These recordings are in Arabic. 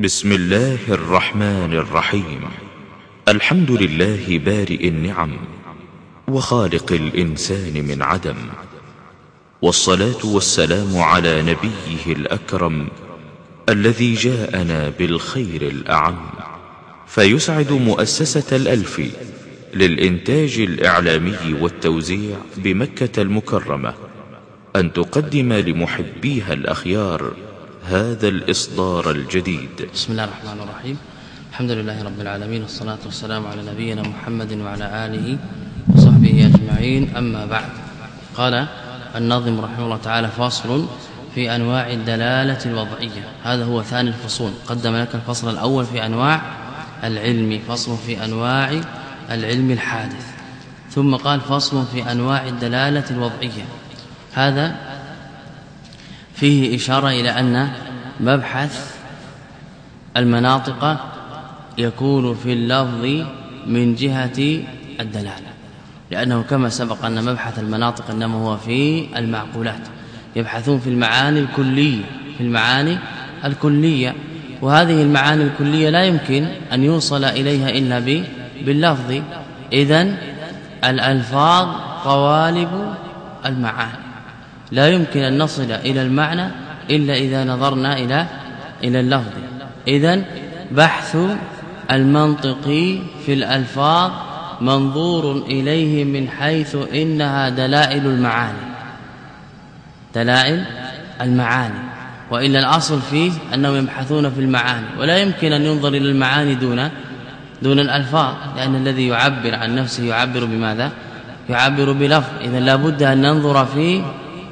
بسم الله الرحمن الرحيم. الحمد لله بارئ النعم وخالق الإنسان من عدم، والصلاة والسلام على نبيه الأكرم الذي جاءنا بالخير الأعم. فيسعد مؤسسة الألف للإنتاج الإعلامي والتوزيع بمكة المكرمة أن تقدم لمحبيها الأخيار هذا الإصدار الجديد. بسم الله الرحمن الرحيم. الحمد لله رب العالمين، والصلاة والسلام على نبينا محمد وعلى آله وصحبه أجمعين. أما بعد، قال الناظم رحمه الله تعالى: فصل في أنواع الدلالة الوضعية. هذا هو ثاني الفصول. قدم لك الفصل الأول في أنواع العلم، فصل في أنواع العلم الحادث، ثم قال فصل في أنواع الدلالة الوضعية. هذا فيه إشارة إلى أن مبحث المناطق يكون في اللفظ من جهة الدلالة، لأنه كما سبق أن مبحث المناطق إنما هو في المعقولات، يبحثون في المعاني الكلية، في المعاني الكلية، وهذه المعاني الكلية لا يمكن أن يوصل إليها إلا باللفظ. إذن الألفاظ قوالب المعاني، لا يمكن أن نصل إلى المعنى إلا إذا نظرنا إلى اللفظ. إذن بحث المنطقي في الألفاظ منظور إليه من حيث إنها دلائل المعاني، دلائل المعاني، وإلا الأصل فيه أنهم يبحثون في المعاني، ولا يمكن أن ينظر إلى المعاني دون الألفاظ، لأن الذي يعبر عن نفسه يعبر بماذا؟ يعبر بلفظ. إذن لا بد أن ننظر في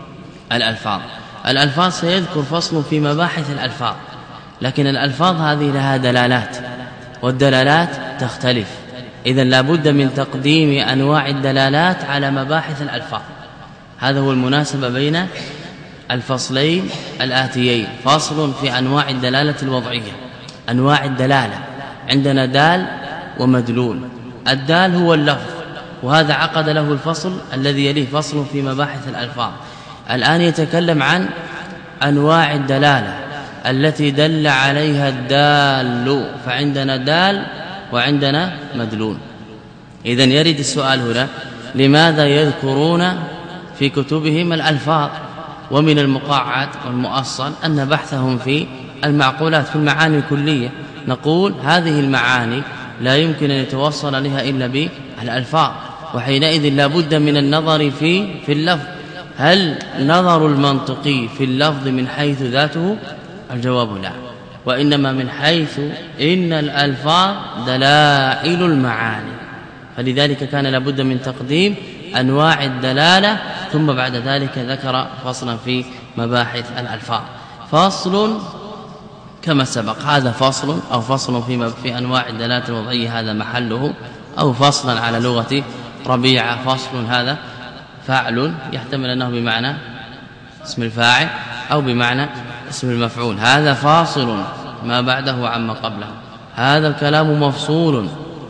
الألفاظ سيذكر فصل في مباحث الألفاظ، لكن الألفاظ هذه لها دلالات، والدلالات تختلف. إذن لا بد من تقديم أنواع الدلالات على مباحث الألفاظ. هذا هو المناسبة بين الفصلين الآتيين. فصل في أنواع الدلالة الوضعية. أنواع الدلالة عندنا دال ومدلول. الدال هو اللفظ، وهذا عقد له الفصل الذي يليه فصل في مباحث الألفاظ. الآن يتكلم عن أنواع الدلالة التي دل عليها الدال، فعندنا دال وعندنا مدلول. إذن يرد السؤال هنا: لماذا يذكرون في كتبهم الألفاظ؟ ومن المقاعد والمؤصل أن بحثهم في المعقولات، في المعاني الكلية. نقول هذه المعاني لا يمكن أن يتوصل لها إلا بالألفاظ، وحينئذ لا بد من النظر في اللفظ. هل نظر المنطقي في اللفظ من حيث ذاته؟ الجواب لا، وإنما من حيث إن الألفاظ دلائل المعاني. فلذلك كان لابد من تقديم أنواع الدلالة، ثم بعد ذلك ذكر فصلا في مباحث الألفاظ. فصل كما سبق، هذا فصل أو فصل في أنواع الدلالة الوضعية، هذا محله، أو فصلا على لغة ربيعة. فصل هذا فاعل، يحتمل أنه بمعنى اسم الفاعل أو بمعنى اسم المفعول. هذا فاصل ما بعده عما قبله، هذا الكلام مفصول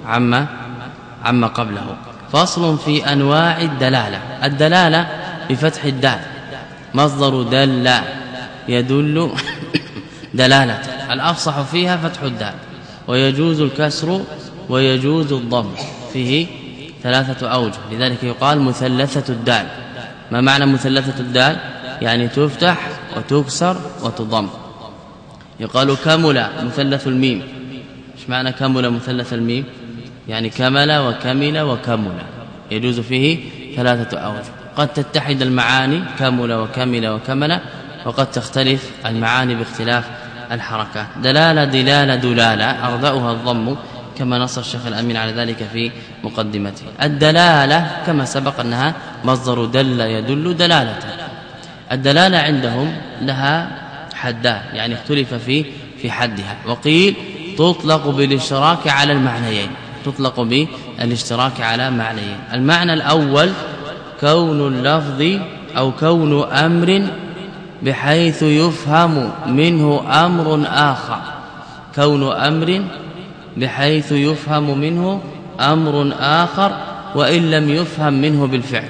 عما قبله. فصل في أنواع الدلالة. الدلالة بفتح الدال، مصدر دل يدل دلالة. الأفصح فيها فتح الدال، ويجوز الكسر ويجوز الضم، فيه ثلاثة أوجه، لذلك يقال مثلثة الدال. ما معنى مثلثة الدال؟ يعني تفتح وتكسر وتضم. يقال كمل مثلث الميم. ايش معنى كمل مثلث الميم؟ يعني كمل وكمل وكمل، يجوز فيه ثلاثة أوجه. قد تتحد المعاني كمل وكمل وكمل، وقد تختلف المعاني باختلاف الحركات. دلالة دلالة دلالة، أرضاؤها الضم، كما نص الشيخ الأمين على ذلك في مقدمته. الدلالة كما سبق أنها مصدر دل يدل دلالة. الدلالة عندهم لها حدان، يعني اختلف في حدها، وقيل تطلق بالاشتراك على المعنيين، تطلق بالاشتراك على معنيين. المعنى الأول كون اللفظ أو كون أمر بحيث يفهم منه أمر آخر، كون أمر بحيث يفهم منه أمر آخر وإن لم يفهم منه بالفعل.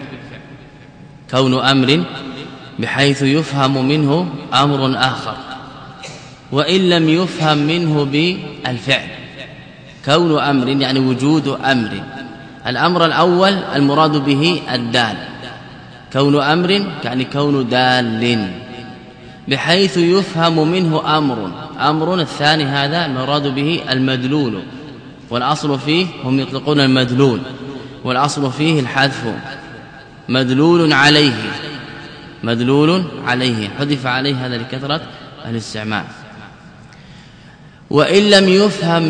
كون أمر بحيث يفهم منه أمر آخر وإن لم يفهم منه بالفعل. كون أمر يعني وجود أمر. الأمر الأول المراد به الدال، كون أمر يعني كون دال، بحيث يفهم منه أمر الثاني هذا المراد به المدلول، والأصل فيه هم يطلقون المدلول، والأصل فيه الحذف، مدلول عليه حذف عليه هذا لكثرة الاستعمال. وإن لم يفهم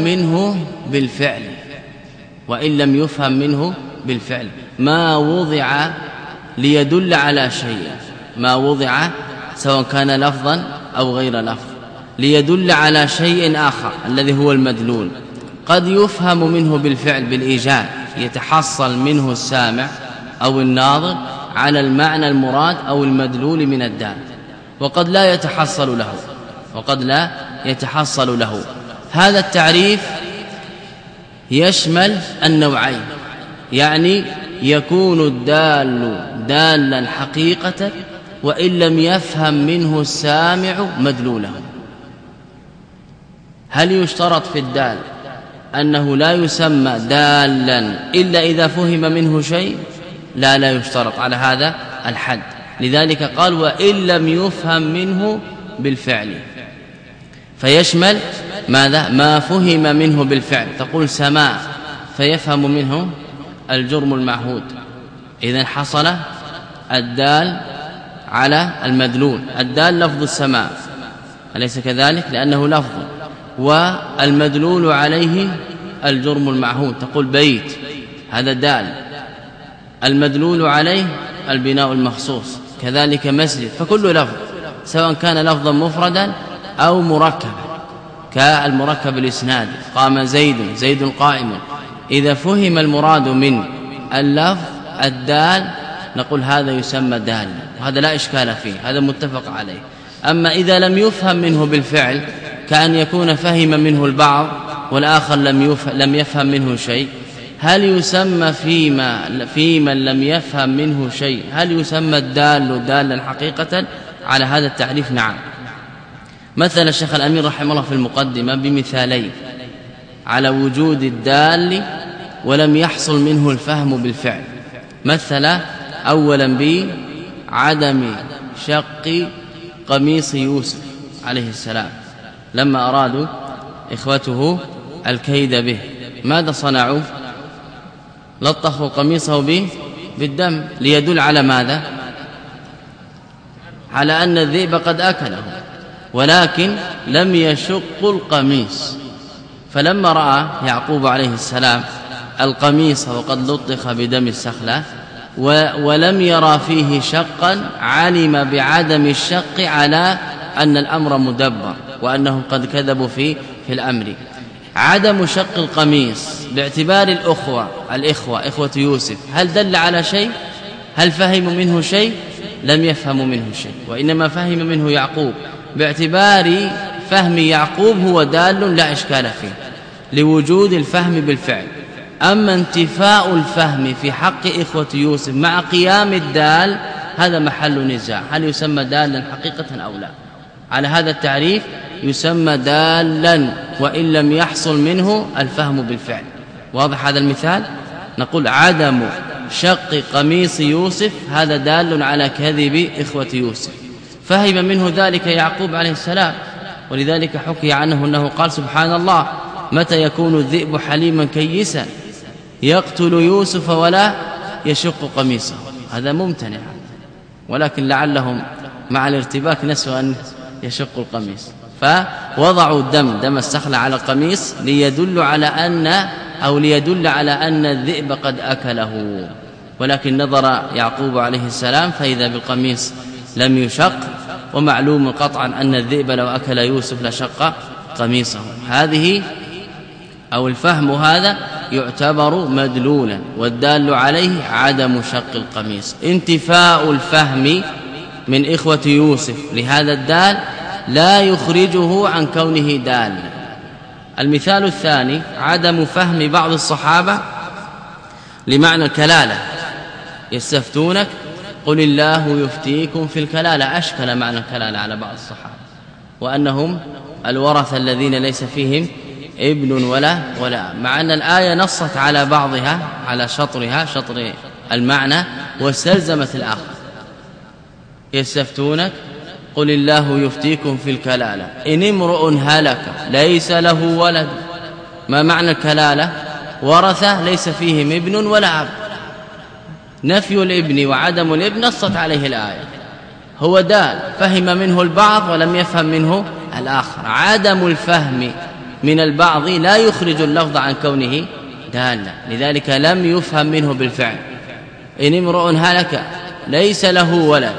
منه بالفعل ما وضع ليدل على شيء، ما وضع سواء كان لفظا أو غير لفظ ليدل على شيء آخر الذي هو المدلول، قد يفهم منه بالفعل بالإيجاد، يتحصل منه السامع أو الناظر على المعنى المراد أو المدلول من الدال، وقد لا يتحصل له. هذا التعريف يشمل النوعين، يعني يكون الدال دالا حقيقة وإن لم يفهم منه السامع مدلوله. هل يشترط في الدال أنه لا يسمى دالا إلا إذا فهم منه شيء؟ لا يشترط على هذا الحد. لذلك قال وإن لم يفهم منه بالفعل، فيشمل ماذا؟ ما فهم منه بالفعل. تقول سماع فيفهم منه الجرم المعهود، إذن حصل الدال على المدلول. الدال لفظ السماع أليس كذلك؟ لأنه لفظ، والمدلول عليه الجرم المعهود. تقول بيت هذا دال، المدلول عليه البناء المخصوص، كذلك مسجد. فكل لفظ سواء كان لفظا مفردا أو مركبا كالمركب الإسنادي، قام زيد قائم، إذا فهم المراد من اللفظ الدال نقول هذا يسمى دال، وهذا لا إشكال فيه، هذا متفق عليه. أما إذا لم يفهم منه بالفعل كأن يكون فهم منه البعض والآخر لم يفهم منه شيء، هل يسمى في من لم يفهم منه شيء هل يسمى الدال دالا حقيقة؟ على هذا التعريف نعم. مثل الشيخ الأمين رحمه الله في المقدمة بمثالين على وجود الدال ولم يحصل منه الفهم بالفعل. مثل أولا بعدم شق قميص يوسف عليه السلام لما أرادوا إخوته الكيد به، ماذا صنعوا؟ لطخوا قميصه بالدم ليدل على ماذا؟ على أن الذئب قد أكله، ولكن لم يشق القميص. فلما رأى يعقوب عليه السلام القميص وقد لطخ بدم السخلة ولم يرى فيه شقا، علم بعدم الشق على أن الأمر مدبر وأنهم قد كذبوا في الأمر. عدم شق القميص باعتبار الإخوة إخوة يوسف هل دل على شيء؟ هل فهم منه شيء؟ لم يفهم منه شيء، وإنما فهم منه يعقوب. باعتبار فهم يعقوب هو دال لا إشكال فيه لوجود الفهم بالفعل. أما انتفاء الفهم في حق إخوة يوسف مع قيام الدال هذا محل نزاع، هل يسمى دالا حقيقة أو لا؟ على هذا التعريف يسمى دالا وإن لم يحصل منه الفهم بالفعل. واضح هذا المثال؟ نقول عدم شق قميص يوسف هذا دال على كذب إخوة يوسف، فهم منه ذلك يعقوب عليه السلام، ولذلك حكي عنه أنه قال سبحان الله متى يكون الذئب حليما كيسا يقتل يوسف ولا يشق قميصه. هذا ممتنع، ولكن لعلهم مع الارتباك نسوا أن يشق القميص، فوضعوا دم السخلة على القميص ليدل على أن الذئب قد أكله. ولكن نظر يعقوب عليه السلام فإذا بالقميص لم يشق، ومعلوم قطعا أن الذئب لو أكل يوسف لشق قميصه. هذه أو الفهم هذا يعتبر مدلولا، والدال عليه عدم شق القميص. انتفاء الفهم من إخوة يوسف لهذا الدال لا يخرجه عن كونه دال. المثال الثاني عدم فهم بعض الصحابة لمعنى الكلالة، يستفتونك قل الله يفتيكم في الكلالة، أشكل معنى الكلالة على بعض الصحابة وأنهم الورثة الذين ليس فيهم ابن ولا مع أن الآية نصت على بعضها على شطر المعنى واستلزمت الآخر. يستفتونك قل الله يفتيكم في الكلالة إن امرؤ هلك ليس له ولد. ما معنى الكلالة؟ ورثة ليس فيهم ابن ولا أب. نفي الابن وعدم الابن نصت عليه الآية. هو دال فهم منه البعض ولم يفهم منه الآخر. عدم الفهم من البعض لا يخرج اللفظ عن كونه دالا، لذلك لم يفهم منه بالفعل. إن امرؤ هلك ليس له ولد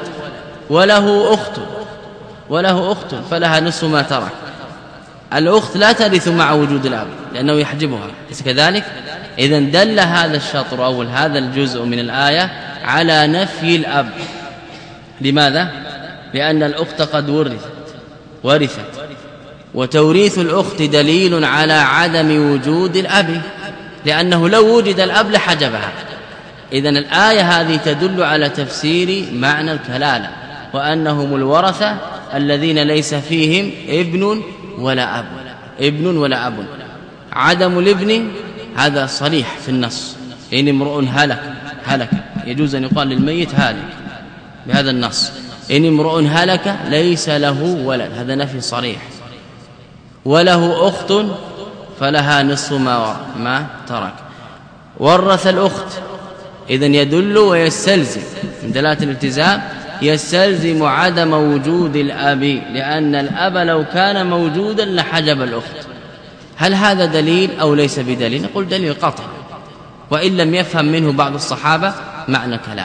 وله أخت فلها نصف ما ترك. الأخت لا ترث مع وجود الأب لأنه يحجبها، ليس كذلك؟ إذن دل هذا الشطر أو هذا الجزء من الآية على نفي الأب. لماذا؟ لأن الأخت قد ورثت، وتوريث الأخت دليل على عدم وجود الأب، لأنه لو وجد الأب لحجبها. إذن الآية هذه تدل على تفسير معنى الكلالة، وأنهم الورثة الذين ليس فيهم ابن ولا أب. عدم الابن هذا صريح في النص. إن امرؤ هلك يجوز أن يقال للميت هالك بهذا النص. إن امرؤ هلك ليس له ولد، هذا نفي صريح. وله أخت فلها نصف ما ترك. ورث الأخت، إذن يدل ويستلزم من دلالة الالتزام يستلزم عدم وجود الأب، لأن الأب لو كان موجودا لحجب الأخت. هل هذا دليل أو ليس بدليل؟ نقول دليل قطع، وإن لم يفهم منه بعض الصحابة معنى كلام.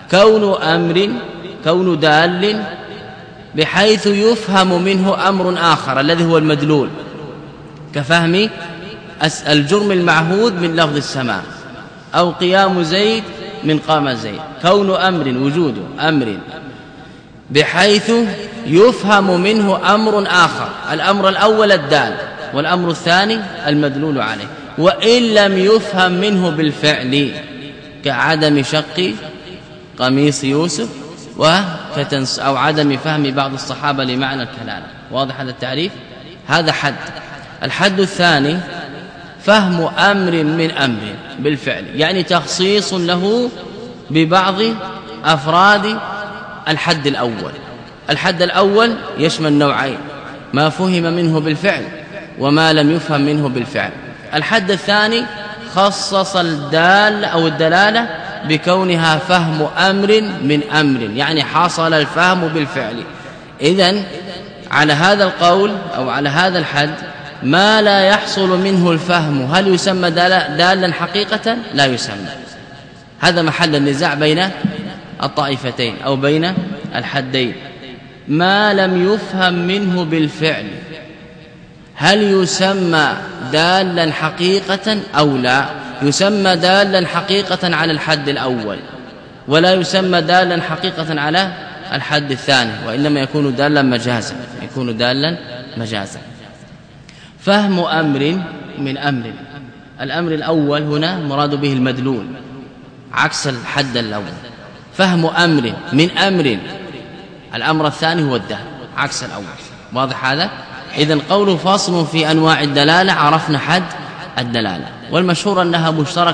كون دال بحيث يفهم منه أمر آخر الذي هو المدلول، كفهم الجرم المعهود من لفظ السماء، أو قيام زيد من قام زيد. كون وجود أمر بحيث يفهم منه أمر آخر، الأمر الأول الدال والأمر الثاني المدلول عليه، وإن لم يفهم منه بالفعل، كعدم شق قميص يوسف أو عدم فهم بعض الصحابة لمعنى الكلالة. واضح هذا التعريف؟ هذا حد. الحد الثاني فهم أمر من أمر بالفعل، يعني تخصيص له ببعض أفراد الحد الأول. الحد الأول يشمل نوعين: ما فهم منه بالفعل وما لم يفهم منه بالفعل. الحد الثاني خصص الدال أو الدلالة بكونها فهم أمر من أمر، يعني حصل الفهم بالفعل. إذن على هذا القول أو على هذا الحد ما لا يحصل منه الفهم هل يسمى دالا حقيقة؟ لا يسمى. هذا محل النزاع بين الطائفتين أو بين الحدين. ما لم يفهم منه بالفعل هل يسمى دالا حقيقة أو لا؟ يسمى دالا حقيقة على الحد الأول، ولا يسمى دالا حقيقة على الحد الثاني، وإنما يكون دالا مجازا. فهم أمر من أمر. الأمر الأول هنا مراد به المدلول عكس الحد الأول. فهم أمر من أمر، الأمر الثاني هو الدال عكس الأول. واضح هذا؟ إذن قوله فاصل في أنواع الدلالة، عرفنا حد الدلالة، والمشهور أنها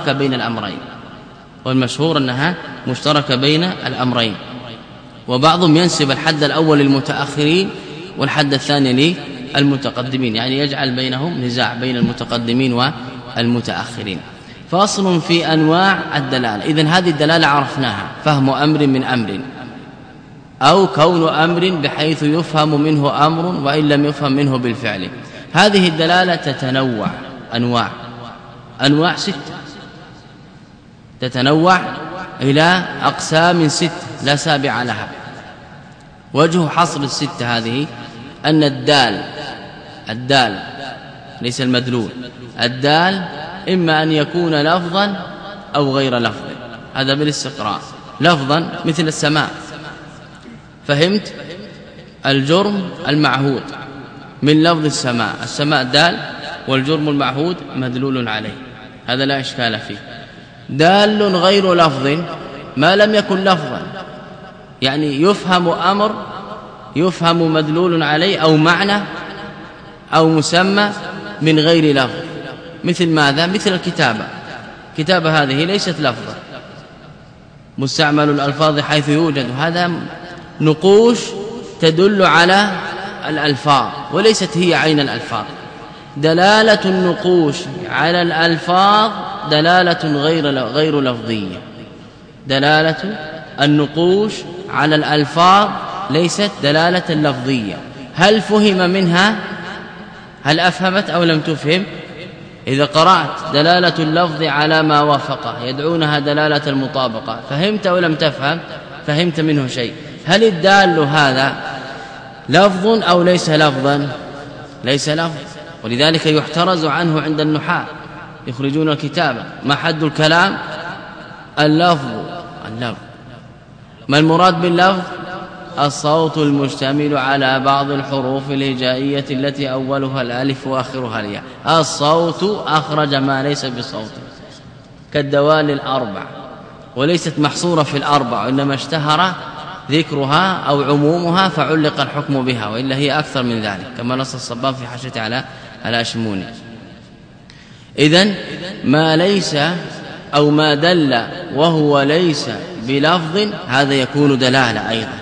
مشتركة بين الأمرين. وبعضهم ينسب الحد الأول للمتأخرين والحد الثاني للمتقدمين، يعني يجعل بينهم نزاع بين المتقدمين والمتأخرين. فاصل في أنواع الدلالة. إذن هذه الدلالة عرفناها: فهم أمر من أمر، أو كون أمر بحيث يفهم منه أمر وإن لم يفهم منه بالفعل. هذه الدلالة تتنوع أنواع 6، تتنوع إلى أقسام 6 لا سابع لها. وجه حصر 6 هذه أن الدال ليس المدلول، الدال إما أن يكون لفظا أو غير لفظ، هذا بالاستقراء. لفظا مثل السماء، فهمت؟ الجرم المعهود من لفظ السماء دال، والجرم المعهود مدلول عليه، هذا لا إشكال فيه. دال غير لفظ ما لم يكن لفظا، يعني يفهم أمر، يفهم مدلول عليه أو معنى أو مسمى من غير لفظ. مثل ماذا؟ مثل الكتابة. كتابة هذه ليست لفظا، مستعمل الألفاظ حيث يوجد، هذا نقوش تدل على الألفاظ وليست هي عين الألفاظ. دلالة النقوش على الألفاظ دلالة غير لفظية. دلالة النقوش على الألفاظ ليست دلالة لفظية. هل فهم منها؟ هل أفهمت أو لم تفهم؟ إذا قرأت دلالة اللفظ على ما وافقه يدعونها دلالة المطابقة، فهمت أو لم تفهم؟ فهمت منه شيء. هل الدال هذا لفظ أو ليس لفظا؟ ليس لفظ، ولذلك يحترز عنه عند النحاة يخرجون الكتابة. ما حد الكلام؟ اللفظ. ما المراد باللفظ؟ الصوت المشتمل على بعض الحروف الهجائية التي أولها الألف وآخرها الياء. الصوت أخرج ما ليس بصوت، كالدوال الأربع، وليست محصورة في الأربع، إنما اشتهر ذكرها أو عمومها فعلق الحكم بها، وإلا هي أكثر من ذلك كما نص الصباب في حاشية على الأشموني. إذن ما ليس أو ما دل وهو ليس بلفظ هذا يكون دلالة أيضا،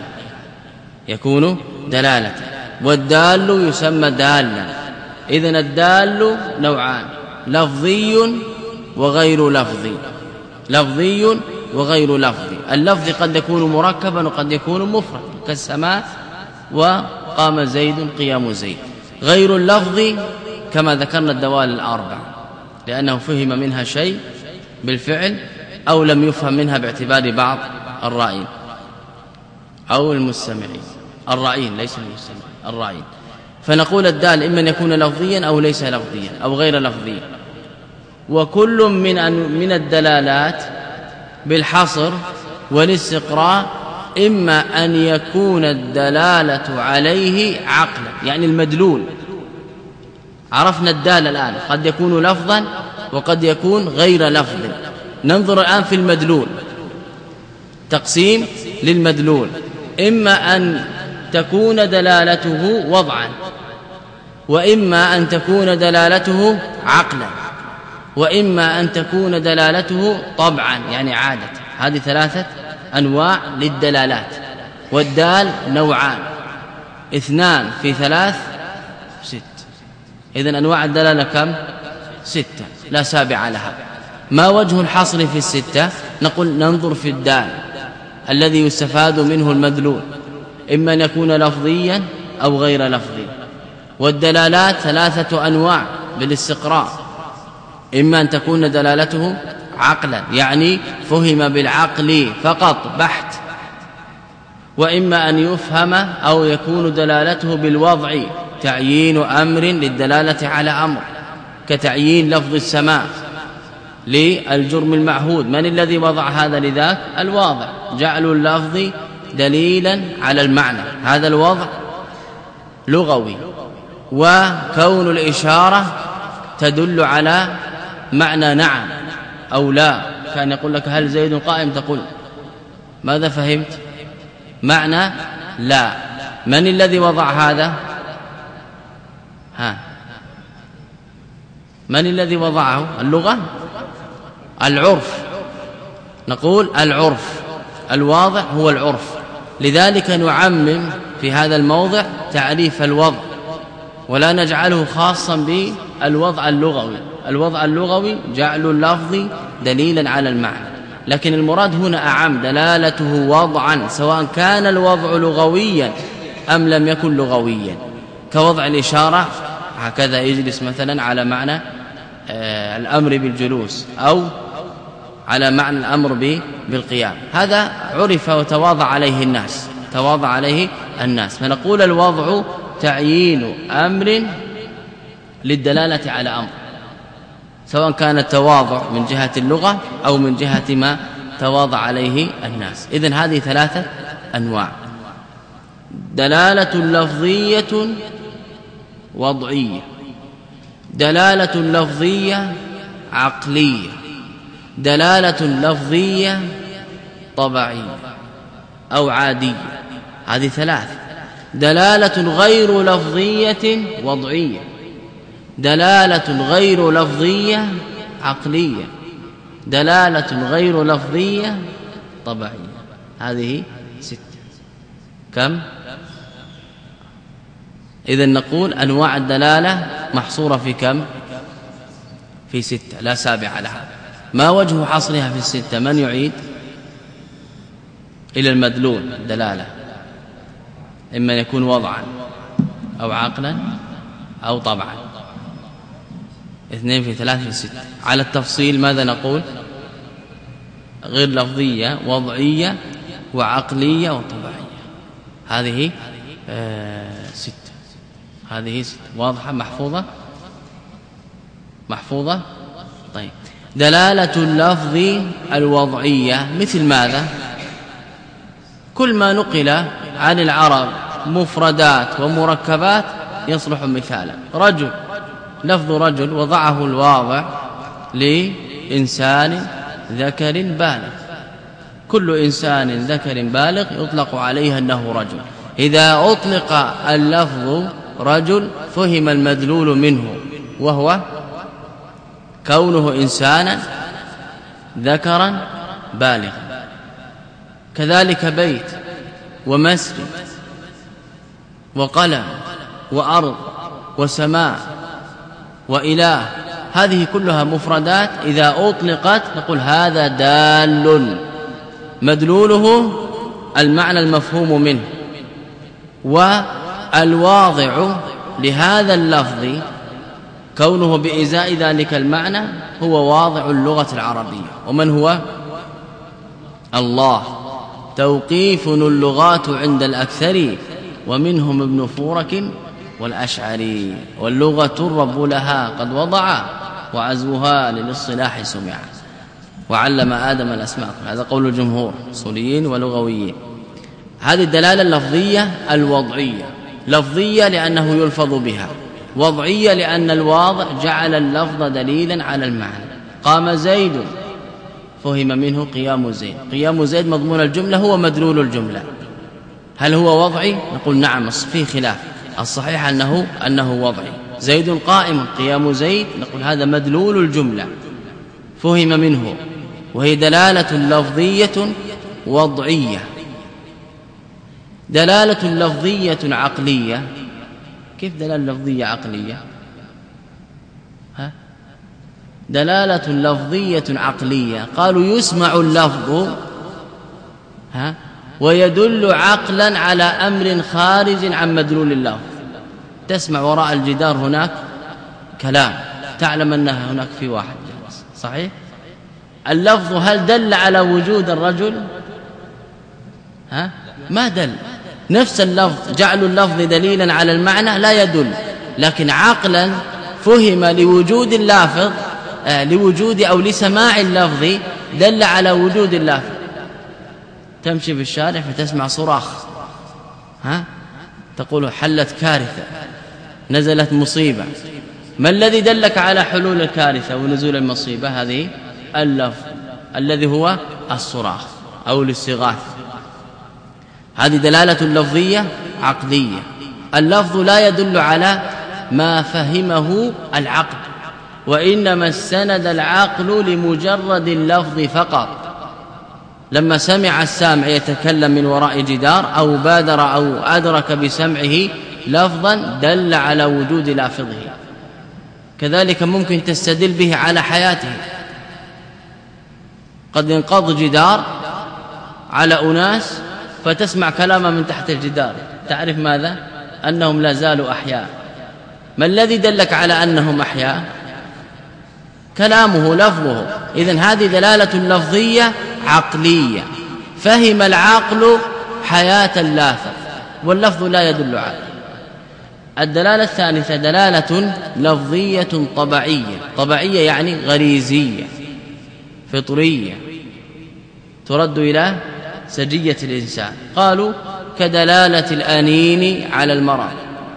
يكون دلالة. والدال يسمى دالا. إذن الدال نوعان: لفظي وغير لفظي. لفظي وغير لفظي. اللفظ قد يكون مركبا وقد يكون مفرد، كالسماء وقام زيد قيام زيد. غير اللفظ كما ذكرنا الدوال الأربع، لأنه فهم منها شيء بالفعل أو لم يفهم منها باعتبار بعض الرائين أو المستمعين. الرائين ليس المستمعين، الرائين. فنقول الدال إما أن يكون لفظيا أو ليس لفظيا أو غير لفظيا. وكل من الدلالات بالحصر والاستقراء إما أن يكون الدلالة عليه عقلا، يعني المدلول. عرفنا الدال الآن قد يكون لفظا وقد يكون غير لفظ. ننظر الآن في المدلول، تقسيم للمدلول: إما أن تكون دلالته وضعا، وإما أن تكون دلالته عقلا، وإما أن تكون دلالته طبعا يعني عادة. هذه ثلاثة أنواع للدلالات. والدال نوعان: 2 في 3 6. إذن أنواع الدلالة كم؟ 6 لا سابع لها. ما وجه الحصر في 6؟ نقول ننظر في الدال الذي يستفاد منه المدلول، إما أن يكون لفظيا أو غير لفظي. والدلالات 3 أنواع بالاستقراء: إما أن تكون دلالته عقلا يعني فهم بالعقل فقط بحت، وإما أن يفهم أو يكون دلالته بالوضع، تعيين أمر للدلالة على أمر، كتعيين لفظ السماء للجرم المعهود. من الذي وضع هذا لذاك؟ الواضع. جعل اللفظ دليلا على المعنى، هذا الوضع لغوي. وكون الإشارة تدل على معنى نعم أو لا. كان يقول لك هل زيد قائم؟ تقول ماذا فهمت؟ معنى لا. من الذي وضع هذا؟ من الذي وضعه؟ اللغة؟ العرف. نقول العرف، الواضع هو العرف. لذلك نعمم في هذا الموضع تعريف الوضع ولا نجعله خاصا بالوضع اللغوي. الوضع اللغوي جعل اللفظ دليلا على المعنى، لكن المراد هنا أعم، دلالته وضعا، سواء كان الوضع لغويا أم لم يكن لغويا، كوضع الإشارة هكذا يجلس مثلا على معنى الأمر بالجلوس أو على معنى الأمر بالقيام. هذا عرف وتواضع عليه الناس، تواضع عليه الناس. فنقول الوضع تعيين أمر للدلالة على أمر، سواء كان التواضع من جهة اللغة أو من جهة ما تواضع عليه الناس. إذن هذه 3 أنواع: دلالة لفظية وضعية، دلالة لفظية عقلية، دلالة لفظية طبيعية أو عادية. هذه 3. دلالة غير لفظية وضعية، دلالة غير لفظية عقلية، دلالة غير لفظية طبيعية. هذه 6. كم؟ إذن نقول أنواع الدلالة محصورة في كم؟ في 6 لا 7 لها. ما وجه حصرها في 6؟ من يعيد؟ إلى المدلول الدلالة، إما يكون وضعا أو عقلا أو طبعا. 2 في 3 في 6. على التفصيل ماذا نقول؟ غير لفظية وضعية وعقلية وطبيعية. هذه 6. هذه 6 واضحة محفوظة؟ محفوظة؟ طيب. دلالة اللفظ الوضعية مثل ماذا؟ كل ما نقل عن العرب مفردات ومركبات يصلح مثالا. رجل، لفظ رجل وضعه الواضع لإنسان ذكر بالغ، كل إنسان ذكر بالغ يطلق عليه أنه رجل. إذا أطلق اللفظ رجل فهم المدلول منه وهو كونه إنسانا ذكرا بالغا. كذلك بيت ومسجد وقلم وأرض وسماء وإله، هذه كلها مفردات إذا أطلقت نقول هذا دال مدلوله المعنى المفهوم منه. والواضع لهذا اللفظ كونه بإزاء ذلك المعنى هو واضع اللغة العربية. ومن هو؟ الله. توقيف اللغات عند الأكثر ومنهم ابن فورك والأشعري. واللغة الرب لها قد وضع وعزوها للاصطلاح سمع وعلم آدم الأسماء. هذا قول الجمهور اصوليين ولغويين. هذه الدلالة اللفظية الوضعية. لفظية لأنه يلفظ بها، وضعية لأن الواضع جعل اللفظ دليلا على المعنى. قام زيد فهم منه قيام زيد. قيام زيد مضمون الجملة هو مدلول الجملة. هل هو وضعي؟ نقول نعم، في خلاف. الصحيح أنه وضعي. زيد قائم، قيام زيد نقول هذا مدلول الجملة فهم منه، وهي دلالة لفظية وضعية. دلالة لفظية عقلية. كيف دلالة لفظية عقلية؟ دلالة لفظية عقلية. قالوا يسمع اللفظ ويدل عقلا على أمر خارج عن مدلول اللفظ. تسمع وراء الجدار هناك كلام، تعلم أنها هناك في واحد جالس، صحيح؟ اللفظ هل دل على وجود الرجل؟ ما دل. نفس اللفظ جعل اللفظ دليلا على المعنى لا يدل، لكن عقلا فهم لوجود اللافظ، لوجود أو لسماع اللفظ دل على وجود اللافظ. تمشي في الشارع فتسمع صراخ، تقول حلت كارثة، نزلت مصيبة. ما الذي دلك على حلول الكارثة ونزول المصيبة؟ هذه اللفظ الذي هو الصراخ أو الاستغاثة. هذه دلالة لفظية عقلية. اللفظ لا يدل على ما فهمه العقل، وإنما استند العقل لمجرد اللفظ فقط. لما سمع السامع يتكلم من وراء جدار أو بادر أو أدرك بسمعه لفظا دل على وجود لافظه. كذلك ممكن تستدل به على حياته. قد ينقض جدار على أناس فتسمع كلاما من تحت الجدار، تعرف ماذا؟ أنهم لا زالوا أحياء. ما الذي دلك على أنهم أحياء؟ كلامه لفظه. إذن هذه دلالة لفظية عقلية. فهم العقل حياة اللافظ واللفظ لا يدل عليه. الدلالة الثالثة دلالة لفظية طبيعية. طبيعية يعني غريزية فطرية، ترد إلى سجية الإنسان. قالوا كدلالة الأنين على المرض.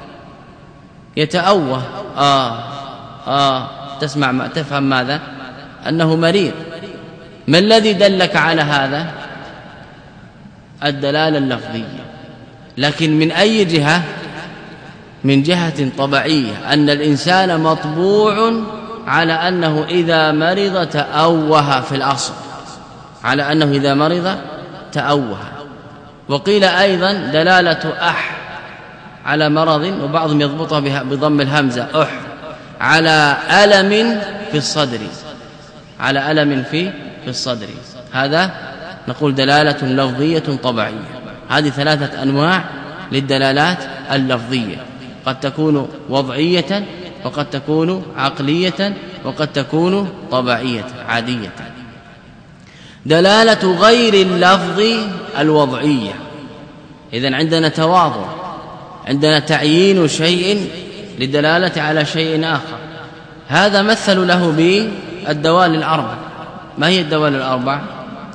يتأوه تسمع تفهم ماذا؟ أنه مريض. ما الذي دلك على هذا؟ الدلالة اللفظية. لكن من أي جهة؟ من جهة طبيعية أن الإنسان مطبوع على أنه إذا مرض تأوه في الأصل، على أنه إذا مرض تأوه. وقيل أيضا دلالة أح على مرض، وبعضهم يضبطها بضم الهمزة أح، على ألم في الصدر، على ألم في الصدر. هذا نقول دلالة لفظية طبيعية. هذه ثلاثة أنواع للدلالات اللفظية، قد تكون وضعية، وقد تكون عقلية، وقد تكون طبيعية عادية. دلالة غير اللفظ الوضعية، إذن عندنا تواضع، عندنا تعيين شيء للدلالة على شيء آخر. هذا مثل له بالدوال الأربع. ما هي الدوال الأربع؟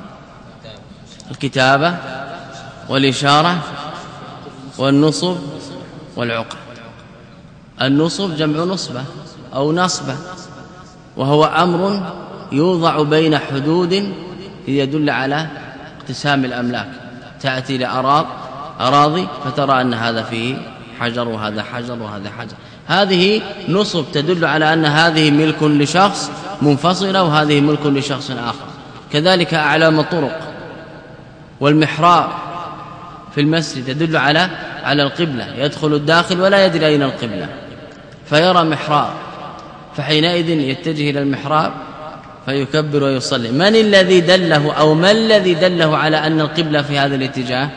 الكتابة والإشارة والنصب والعقد. النصب جمع نصبة أو نصبة، وهو أمر يوضع بين حدود يدل على اقتسام الأملاك. تأتي لأراضي فترى أن هذا فيه حجر وهذا حجر وهذا حجر، هذه نصب تدل على أن هذه ملك لشخص منفصلة وهذه ملك لشخص آخر. كذلك أعلام الطرق والمحراب في المسجد تدل على القبلة، يدخل الداخل ولا يدري أين القبلة فيرى محراب، فحينئذ يتجه إلى المحراب فيكبر ويصلي. من الذي دله أو ما الذي دله على أن القبلة في هذا الاتجاه؟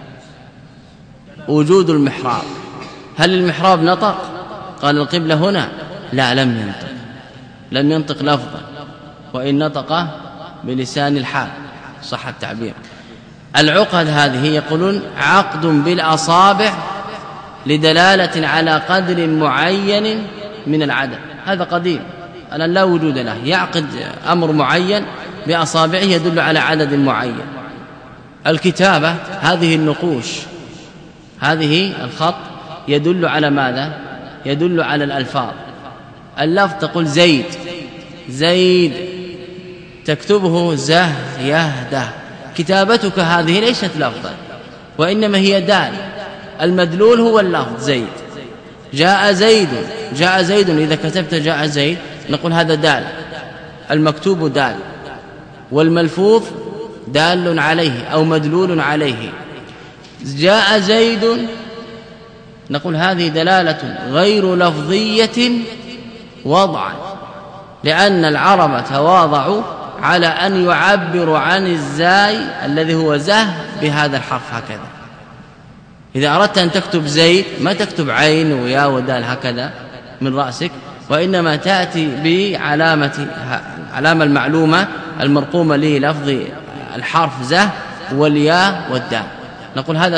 وجود المحراب. هل المحراب نطق قال القبلة هنا؟ لا، لم ينطق لفظا، وإن نطق بلسان الحال صح التعبير. العقد هذه يقولون عقد بالأصابع لدلالة على قدر معين من العدد. هذا قديم الآن لا وجود له، يعقد أمر معين بأصابعه يدل على عدد معين. الكتابة هذه النقوش، هذه الخط يدل على ماذا؟ يدل على الألفاظ. اللفظ تقول زيد تكتبه يهده. كتابتك هذه ليست لفظا وإنما هي دال، المدلول هو اللفظ زيد. جاء زيد إذا كتبت جاء زيد نقول هذا دال، المكتوب دال، والملفوظ دال عليه أو مدلول عليه. جاء زيد نقول هذه دلالة غير لفظية وضعا، لأن العرب تواضعوا على أن يعبروا عن الزاي الذي هو زه بهذا الحرف هكذا. إذا أردت أن تكتب زيد ما تكتب عين ويا ودال هكذا من رأسك، وإنما تأتي بعلامة المعلومة المرقومة للفظ الحرف زه والياء والدال. نقول هذا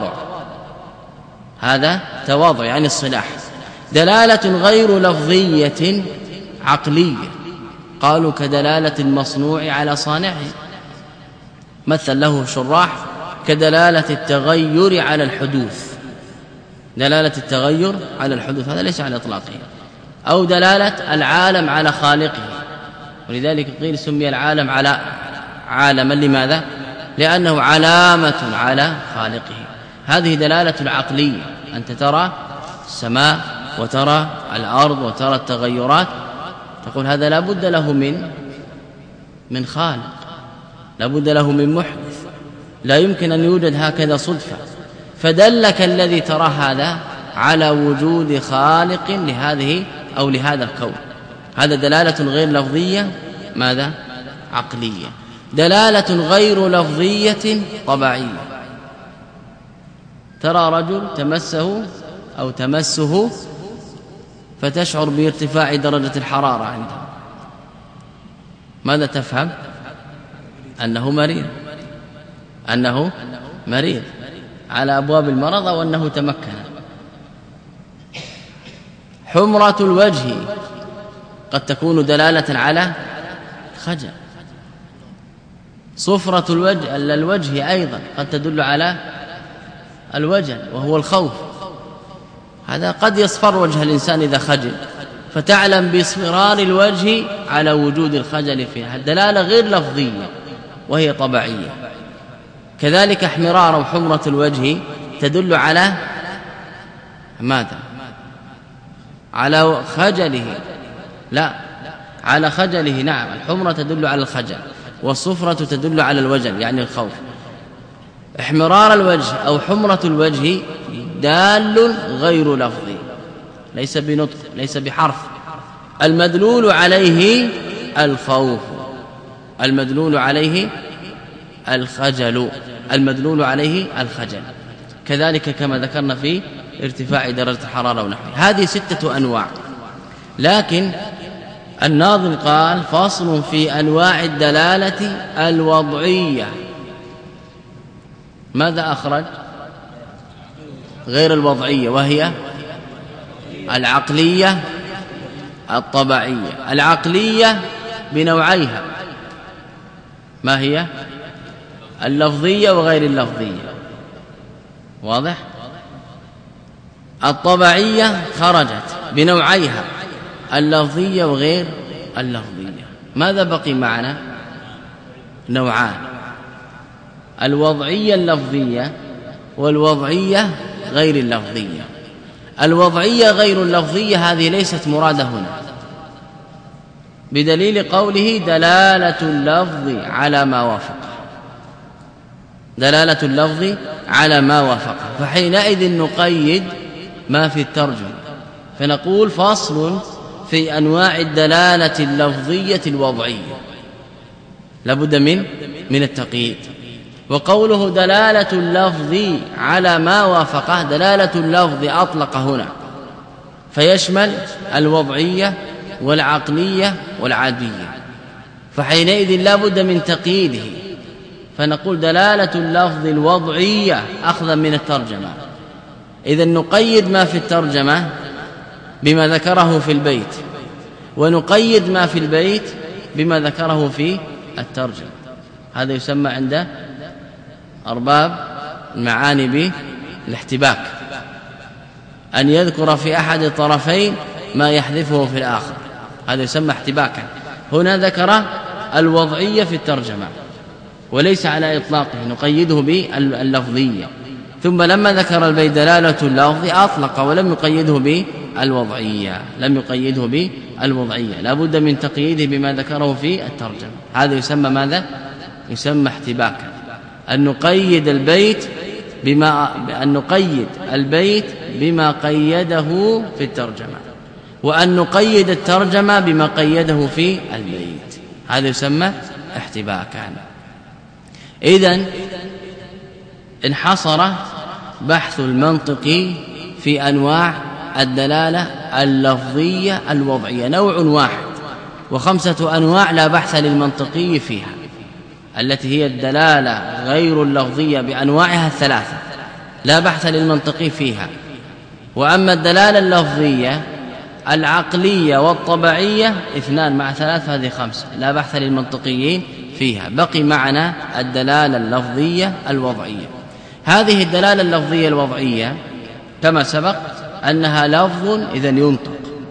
تواضع يعني الصلاح. دلالة غير لفظية عقلية، قالوا كدلالة المصنوع على صانعه، مثل له شراح كدلالة التغير على الحدوث. دلالة التغير على الحدوث هذا ليس على إطلاقه، أو دلالة العالم على خالقه، ولذلك قيل سمي العالم على عالما. لماذا؟ لأنه علامة على خالقه. هذه دلالة العقلية، أنت ترى السماء وترى الأرض وترى التغيرات، تقول هذا لا بد له من خالق، لا بد له من محدث، لا يمكن أن يوجد هكذا صدفة. فدلك الذي ترى هذا على وجود خالق لهذه أو لهذا الكون. هذا دلالة غير لفظية ماذا؟ عقلية. دلالة غير لفظية طبيعية، ترى رجل تمسه فتشعر بارتفاع درجة الحرارة عنده، ماذا تفهم؟ أنه مريض على أبواب المرض أو أنه تمكن. حمرة الوجه قد تكون دلالة على خجل. صفرة الوجه أيضا قد تدل على الوجل وهو الخوف. هذا قد يصفر وجه الإنسان إذا خجل، فتعلم باصفرار الوجه على وجود الخجل فيها. الدلالة غير لفظية وهي طبيعية. كذلك احمرار وحمرة الوجه تدل على ماذا؟ على خجله، لا، على خجله. نعم، الحمرة تدل على الخجل، والصفرة تدل على الوجل يعني الخوف. احمرار الوجه أو حمرة الوجه دال غير لفظي، ليس بنطق، ليس بحرف. المدلول عليه الخوف، المدلول عليه الخجل، المدلول عليه الخجل. كذلك كما ذكرنا في ارتفاع درجة الحرارة ونحوه. هذه 6 أنواع. لكن الناظم قال فصل في أنواع الدلالة الوضعية. ماذا أخرج؟ غير الوضعية، وهي العقلية الطبيعية. العقلية بنوعيها، ما هي؟ اللفظية وغير اللفظية، واضح؟ الطبيعية خرجت بنوعيها، اللفظية وغير اللفظية. ماذا بقي معنا؟ نوعان: الوضعية اللفظية والوضعية غير اللفظية. الوضعية غير اللفظية هذه ليست مرادة هنا، بدليل قوله دلالة اللفظ على ما وافق، دلالة اللفظ على ما وافق. فحينئذ نقيد ما في الترجمة، فنقول فصل في أنواع الدلالة اللفظية الوضعية، لابد من التقييد. وقوله دلالة اللفظ على ما وافقه، دلالة اللفظ أطلق هنا فيشمل الوضعية والعقلية والعادية، فحينئذ لا بد من تقييده، فنقول دلالة اللفظ الوضعية أخذا من الترجمة. إذن نقيد ما في الترجمة بما ذكره في البيت، ونقيد ما في البيت بما ذكره في الترجمة. هذا يسمى عند أرباب المعاني بالاحتباك، أن يذكر في أحد الطرفين ما يحذفه في الآخر، هذا يسمى احتباكا. هنا ذكر الوضعية في الترجمة وليس على إطلاقه، نقيده باللفظية. ثم لما ذكر البيت دلالة اللفظ أطلق ولم يقيده بالوضعية، لم يقيده بالوضعية، لا بد من تقييده بما ذكره في الترجمة. هذا يسمى ماذا؟ يسمى احتباكا. أن نقيد البيت بما قيده في الترجمة، وأن نقيد الترجمة بما قيده في البيت، هذا يسمى احتباكا. إذن انحصر بحث المنطق في أنواع الدلالة اللفظية الوضعية، نوع واحد، و5 أنواع لا بحث للمنطقي فيها، التي هي الدلالة غير اللفظية بأنواعها 3 لا بحث للمنطقي فيها. وأما الدلالة اللفظية العقلية والطبيعية 2 مع 3 هذه 5 لا بحث للمنطقيين فيها. بقي معنا الدلالة اللفظية الوضعية. هذه الدلالة اللفظية الوضعية كما سبق أنها لفظ إذن ينطق،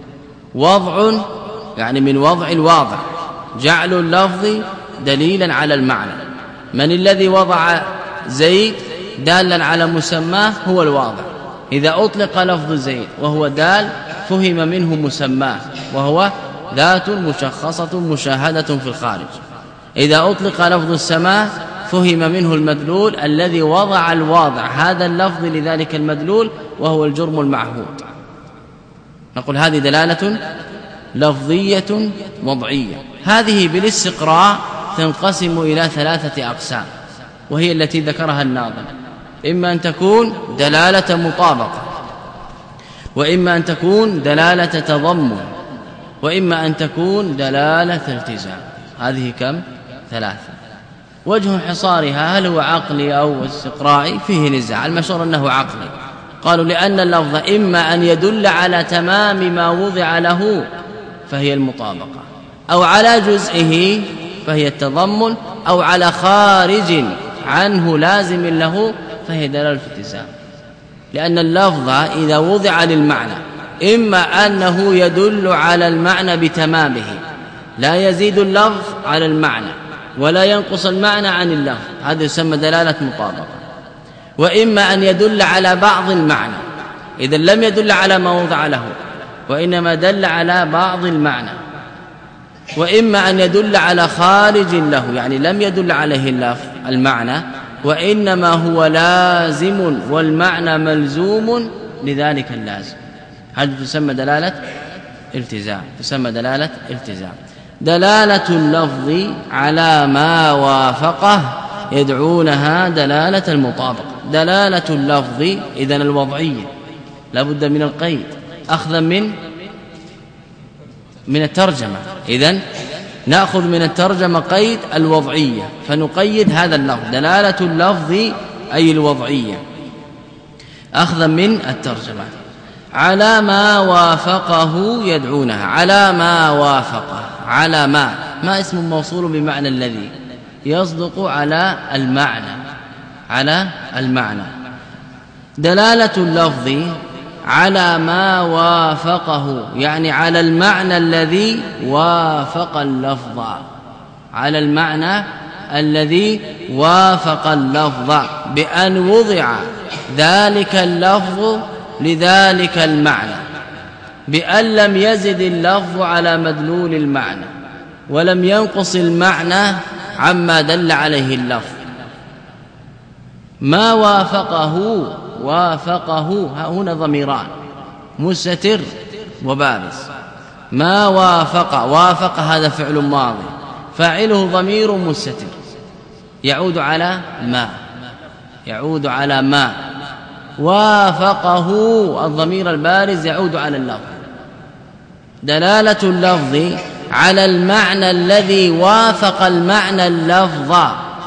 وضع يعني من وضع الواضع، جعل اللفظ دليلا على المعنى. من الذي وضع زيد دالا على مسماه؟ هو الواضع. إذا أطلق لفظ زيد وهو دال فهم منه مسماه، وهو ذات مشخصة مشاهدة في الخارج. إذا أطلق لفظ السماء فهم منه المدلول الذي وضع الواضع هذا اللفظ لذلك المدلول، وهو الجرم المعهود. نقول هذه دلالة لفظية وضعية. هذه بالاستقراء تنقسم إلى 3 أقسام، وهي التي ذكرها الناظم: إما أن تكون دلالة مطابقة، وإما أن تكون دلالة تضمن، وإما أن تكون دلالة التزام. هذه كم؟ 3. وجه انحصارها هل هو عقلي أو استقرائي؟ فيه نزاع، المشهور أنه عقلي. قالوا لأن اللفظ إما أن يدل على تمام ما وضع له فهي المطابقة، أو على جزئه فهي التضمن، أو على خارج عنه لازم له فهي دلالة الالتزام. لأن اللفظ إذا وضع للمعنى إما أنه يدل على المعنى بتمامه، لا يزيد اللفظ على المعنى ولا ينقص المعنى عن اللفظ، هذا يسمى دلالة مطابقة. وإما أن يدل على بعض المعنى، إذا لم يدل على ما وضع له وإنما دل على بعض المعنى، وإما أن يدل على خارج له يعني لم يدل عليه المعنى، وإنما هو لازم والمعنى ملزوم لذلك اللازم. هذه تسمى دلالة التزام، تسمى دلالة التزام. دلالة اللفظ على ما وافقه يدعونها دلالة المطابقة. دلالة اللفظ إذن الوضعية لا بد من القيد أخذا من الترجمة، إذن نأخذ من الترجمة قيد الوضعية فنقيد هذا اللفظ. دلالة اللفظ أي الوضعية أخذا من الترجمة. على ما وافقه يدعونها، على ما وافقه، على ما اسم موصول بمعنى الذي يصدق على المعنى، على المعنى. دلالة اللفظ على ما وافقه يعني على المعنى الذي وافق اللفظ، على المعنى الذي وافق اللفظ، بأن وضع ذلك اللفظ لذلك المعنى، بأن لم يزد اللفظ على مدلول المعنى ولم ينقص المعنى عما دل عليه اللفظ. ما وافقه هنا ضميران مستتر وبارز. ما وافق هذا فعل ماضي فاعله ضمير مستتر يعود على ما وافقه الضمير البارز يعود على اللفظ. دلالة اللفظ على المعنى الذي وافق المعنى اللفظ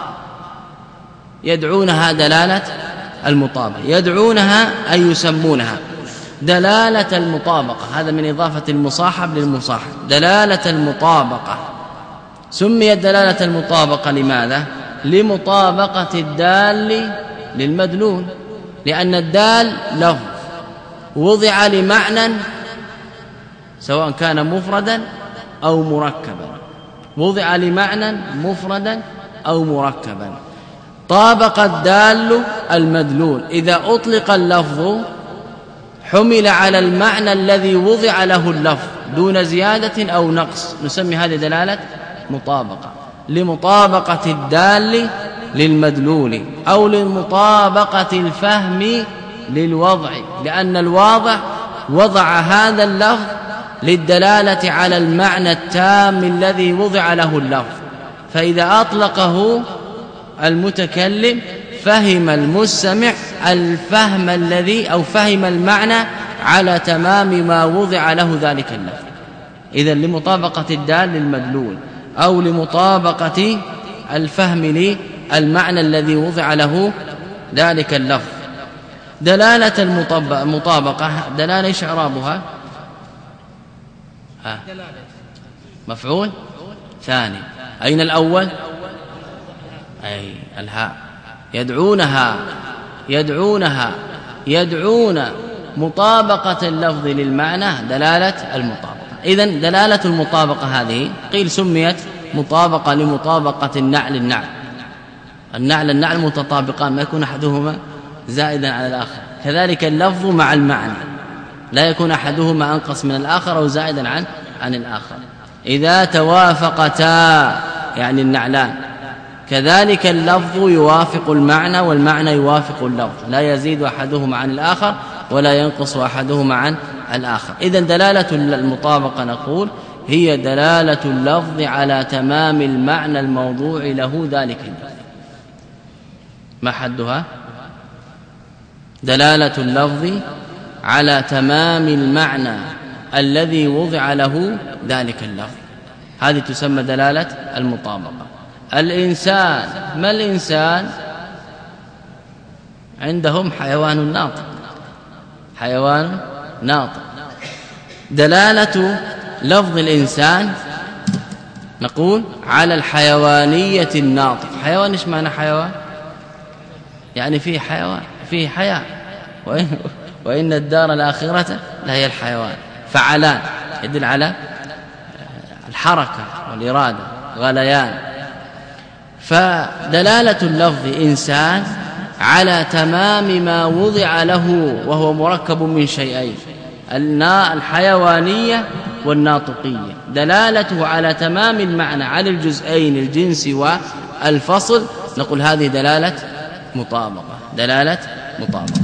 يدعونها دلالة المطابقة، يدعونها أي يسمونها دلالة المطابقة. هذا من إضافة المصاحب للمصاحب. دلالة المطابقة سميت دلالة المطابقة لماذا؟ لمطابقة الدال للمدلول، لأن الدال لفظ وضع لمعنى سواء كان مفردا أو مركبا، وضع لمعنى مفردا أو مركبا. طابق الدال المدلول، إذا أطلق اللفظ حمل على المعنى الذي وضع له اللفظ دون زيادة أو نقص، نسمي هذه دلالة مطابقة. لمطابقة الدال للمدلول أو لمطابقة الفهم للوضع، لأن الواضع وضع هذا اللفظ للدلالة على المعنى التام الذي وضع له اللفظ، فإذا أطلقه المتكلم فهم المستمع الفهم الذي أو فهم المعنى على تمام ما وضع له ذلك اللفظ. إذن لمطابقة الدال للمدلول أو لمطابقة الفهم للمعنى الذي وضع له ذلك اللفظ. دلالة المطابقة دلالة إيش إعرابها؟ مفعول ثاني. أين الأول؟ أي الهاء. يدعون مطابقة اللفظ للمعنى دلالة المطابقة. إذن دلالة المطابقة هذه قيل سميت مطابقة لمطابقة النعل النعل متطابقان، ما يكون أحدهما زائدا على الآخر، كذلك اللفظ مع المعنى لا يكون أحدهما أنقص من الآخر أو زائدا عن الآخر. إذا توافقتا يعني النعلان، كذلك اللفظ يوافق المعنى والمعنى يوافق اللفظ، لا يزيد أحدهما عن الآخر ولا ينقص أحدهما عن الآخر. إذن دلالة المطابقة نقول هي دلالة اللفظ على تمام المعنى الموضوع له ذلك اللفظ. ما حدها؟ دلالة اللفظ على تمام المعنى الذي وضع له ذلك اللفظ، هذه تسمى دلالة المطابقة. الإنسان، ما الإنسان؟ عندهم حيوان ناطق، حيوان ناطق. دلالة لفظ الإنسان نقول على الحيوانية الناطق. حيوان إيش معنى حيوان؟ يعني فيه حيوان، فيه حياة، وإن الدار الآخرة لهي الحيوان. فعلان يدل على الحركة والإرادة، غليان. فدلالة اللفظ إنسان على تمام ما وضع له وهو مركب من شيئين، الحيوانية والناطقية، دلالته على تمام المعنى على الجزئين الجنس والفصل، نقول هذه دلالة مطابقة، دلالة مطابقة.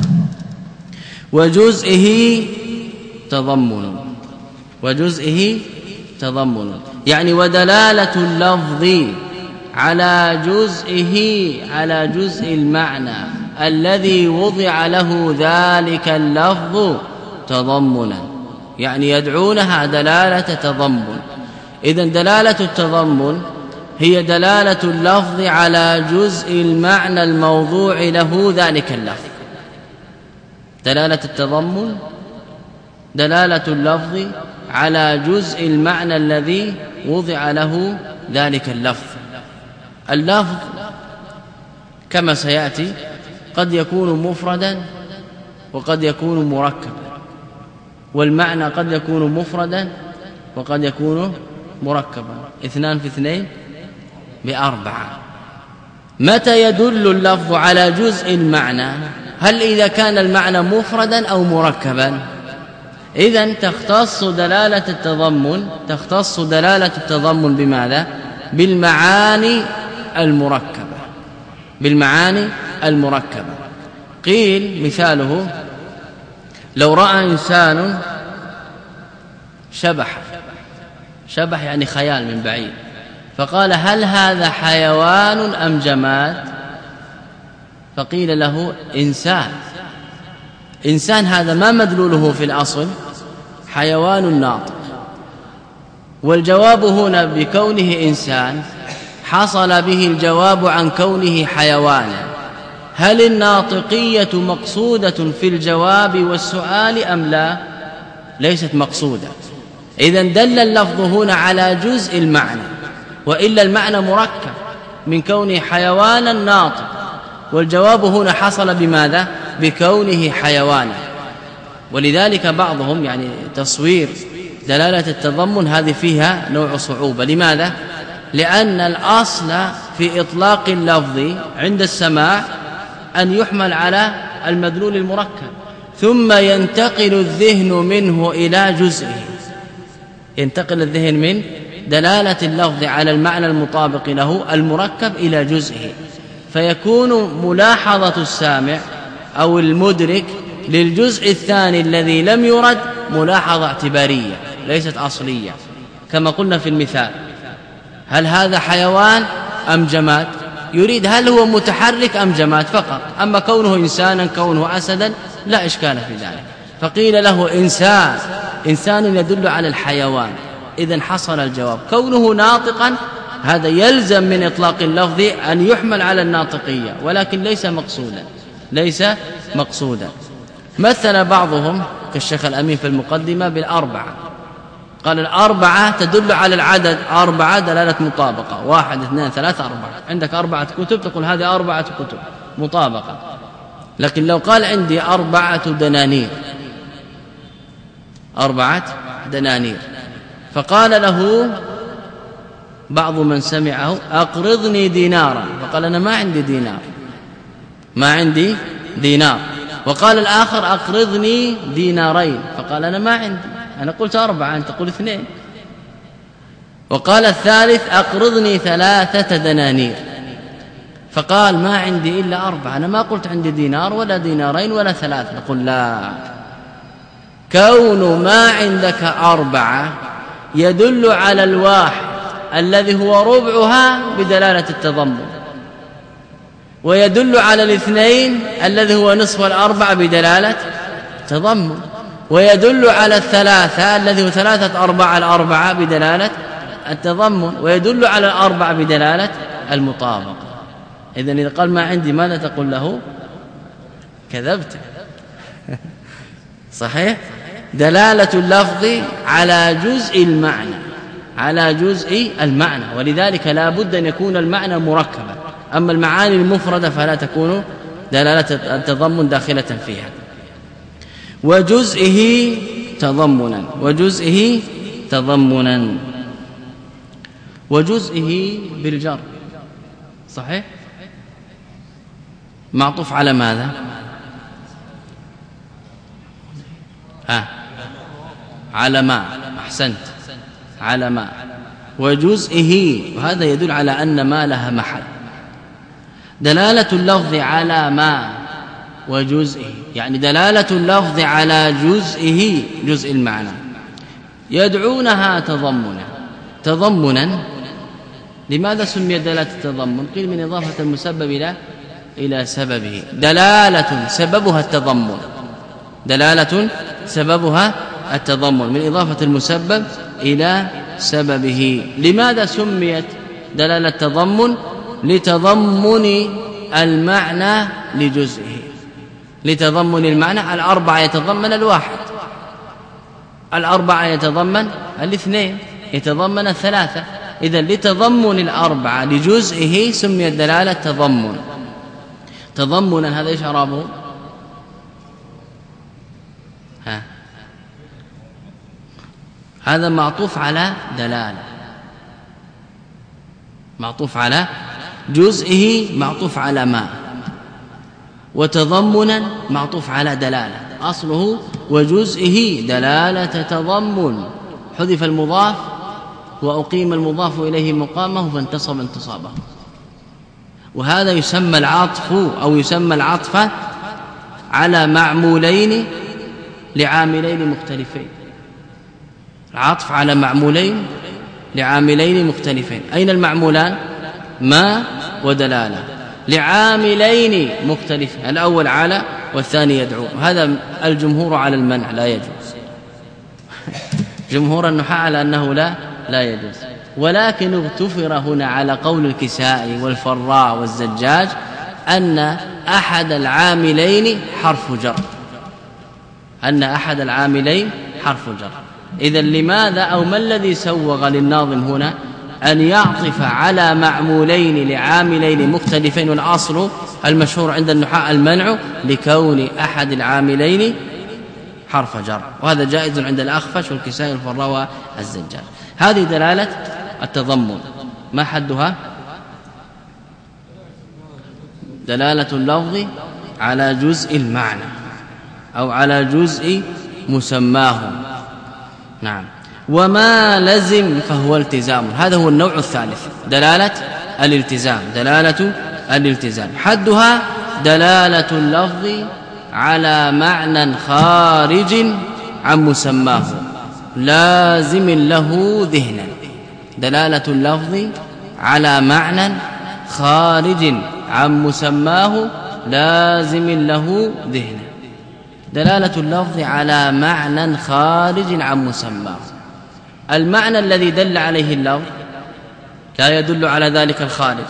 وجزئه تضمن، وجزئه تضمن يعني ودلالة اللفظ على جزئه، على جزء المعنى الذي وضع له ذلك اللفظ تضمنا، يعني يدعونها دلالة تضمن. إذن دلالة التضمن هي دلالة اللفظ على جزء المعنى الموضوع له ذلك اللفظ. دلالة التضمن دلالة اللفظ على جزء المعنى الذي وضع له ذلك اللفظ. اللفظ كما سيأتي قد يكون مفردا وقد يكون مركبا، والمعنى قد يكون مفردا وقد يكون مركبا، 2 في 2 ب4. متى يدل اللفظ على جزء المعنى؟ هل إذا كان المعنى مفردا أو مركبا؟ إذن تختص دلالة التضمن، تختص دلالة التضمن بماذا؟ بالمعاني المركبة، بالمعاني المركبة. قيل مثاله لو رأى إنسان شبح، شبح يعني خيال من بعيد، فقال هل هذا حيوان أم جماد؟ فقيل له إنسان. إنسان هذا ما مدلوله في الأصل؟ حيوان ناطق. والجواب هنا بكونه إنسان حصل به الجواب عن كونه حيوانا. هل الناطقية مقصودة في الجواب والسؤال أم لا؟ ليست مقصودة. إذن دل اللفظ هنا على جزء المعنى، وإلا المعنى مركب من كونه حيوانا ناطق، والجواب هنا حصل بماذا؟ بكونه حيوانا. ولذلك بعضهم يعني تصوير دلالة التضمن هذه فيها نوع صعوبة. لماذا؟ لأن الأصل في إطلاق اللفظ عند السماع أن يحمل على المدلول المركب، ثم ينتقل الذهن منه إلى جزئه، ينتقل الذهن من دلالة اللفظ على المعنى المطابق له المركب إلى جزئه، فيكون ملاحظة السامع أو المدرك للجزء الثاني الذي لم يرد ملاحظة اعتبارية ليست أصلية. كما قلنا في المثال هل هذا حيوان أم جماد؟ يريد هل هو متحرك أم جماد فقط، أما كونه إنسانا كونه أسدا لا إشكال في ذلك. فقيل له إنسان، إنسان يدل على الحيوان، إذن حصل الجواب. كونه ناطقا هذا يلزم من إطلاق اللفظ أن يحمل على الناطقية، ولكن ليس مقصودا، ليس مقصودا. مثل بعضهم كالشيخ الأمين في المقدمة بالأربعة، قال الأربعة تدل على العدد 4 دلالة مطابقة، 1 2 3 4. عندك 4 كتب تقول هذه 4 كتب مطابقة. لكن لو قال عندي 4 دنانير، 4 دنانير، فقال له بعض من سمعه أقرضني دينارا، فقال أنا ما عندي دينار، ما عندي دينار. وقال الآخر أقرضني دينارين، فقال أنا ما عندي، أنا قلت 4، أنت قل 2. وقال الثالث أقرضني 3 دنانير، فقال ما عندي إلا 4، أنا ما قلت عندي دينار ولا دينارين ولا 3. نقول لا، كون ما عندك 4 يدل على الواحد الذي هو ربعها بدلالة التضمن، ويدل على 2 الذي هو نصف 4 بدلالة التضمن، ويدل على 3 الذي هو 3/4 بدلالة التضمن، ويدل على 4 بدلالة المطابقة. إذن إذا قال ما عندي ماذا تقول له؟ كذبت. صحيح؟ دلالة اللفظ على جزء المعنى، على جزء المعنى، ولذلك لا بد أن يكون المعنى مركبا. أما المعاني المفردة فلا تكون دلالة التضمن داخلة فيها. وجزئه تضمنا، وجزئه تضمنا، وجزئه بالجر. صحيح؟ معطوف على ماذا؟ على ما، أحسنت، على ما، وجزئه، وهذا يدل على أن ما لها محل. دلالة اللفظ على ما وجزئه، يعني دلالة اللفظ على جزئه، جزء المعنى، يدعونها تضمنا. لماذا سمي دلالة التضمن؟ قيل من إضافة المسبب إلى سببه. دلالة سببها التضمن، دلالة سببها التضمن، من إضافة المسبب إلى سببه. لماذا سميت دلالة التضمن؟ لتضمن المعنى لجزئه، لتضمن المعنى. الأربعة يتضمن الواحد، الأربعة يتضمن الاثنين، يتضمن الثلاثة. إذن لتضمن الأربعة لجزئه سميت دلالة تضمن. تضمنا هذا ايش اعرابه؟ هذا معطوف على دلالة، معطوف على جزئه، معطوف على ما، وتضمنا معطوف على دلالة. أصله وجزئه دلالة تضمن، حذف المضاف وأقيم المضاف إليه مقامه فانتصب انتصابه. وهذا يسمى العطف، أو يسمى العطف على معمولين لعاملين مختلفين. العطف على معمولين لعاملين مختلفين. أين المعمولان؟ ما ودلالة، لعاملين مختلفين، الأول على والثاني يدعو. هذا الجمهور على المنع، لا يجوز. جمهور النحاة على أنه لا يجوز، ولكن اغتفر هنا على قول الكسائي والفراء والزجاج أن أحد العاملين حرف جر، أن أحد العاملين حرف جر. إذن لماذا أو ما الذي سوغ للناظم هنا أن يعطف على معمولين لعاملين مختلفين؟ والأصل المشهور عند النحاة المنع لكون أحد العاملين حرف جر، وهذا جائز عند الأخفش والكسائي والفراء والزجاج. هذه دلالة التضمن. ما حدها؟ دلالة اللفظ على جزء المعنى أو على جزء مسماه. نعم. وما لزم فهو التزام، هذا هو النوع الثالث، دلالة الالتزام. دلالة الالتزام حدها دلالة اللفظ على معنى خارج عن مسماه لازم له ذهنا. دلالة اللفظ على معنى خارج عن مسماه لازم له ذهنا. دلالة اللفظ على معنى خارج عن مسماه، المعنى الذي دل عليه اللفظ لا يدل على ذلك الخارج،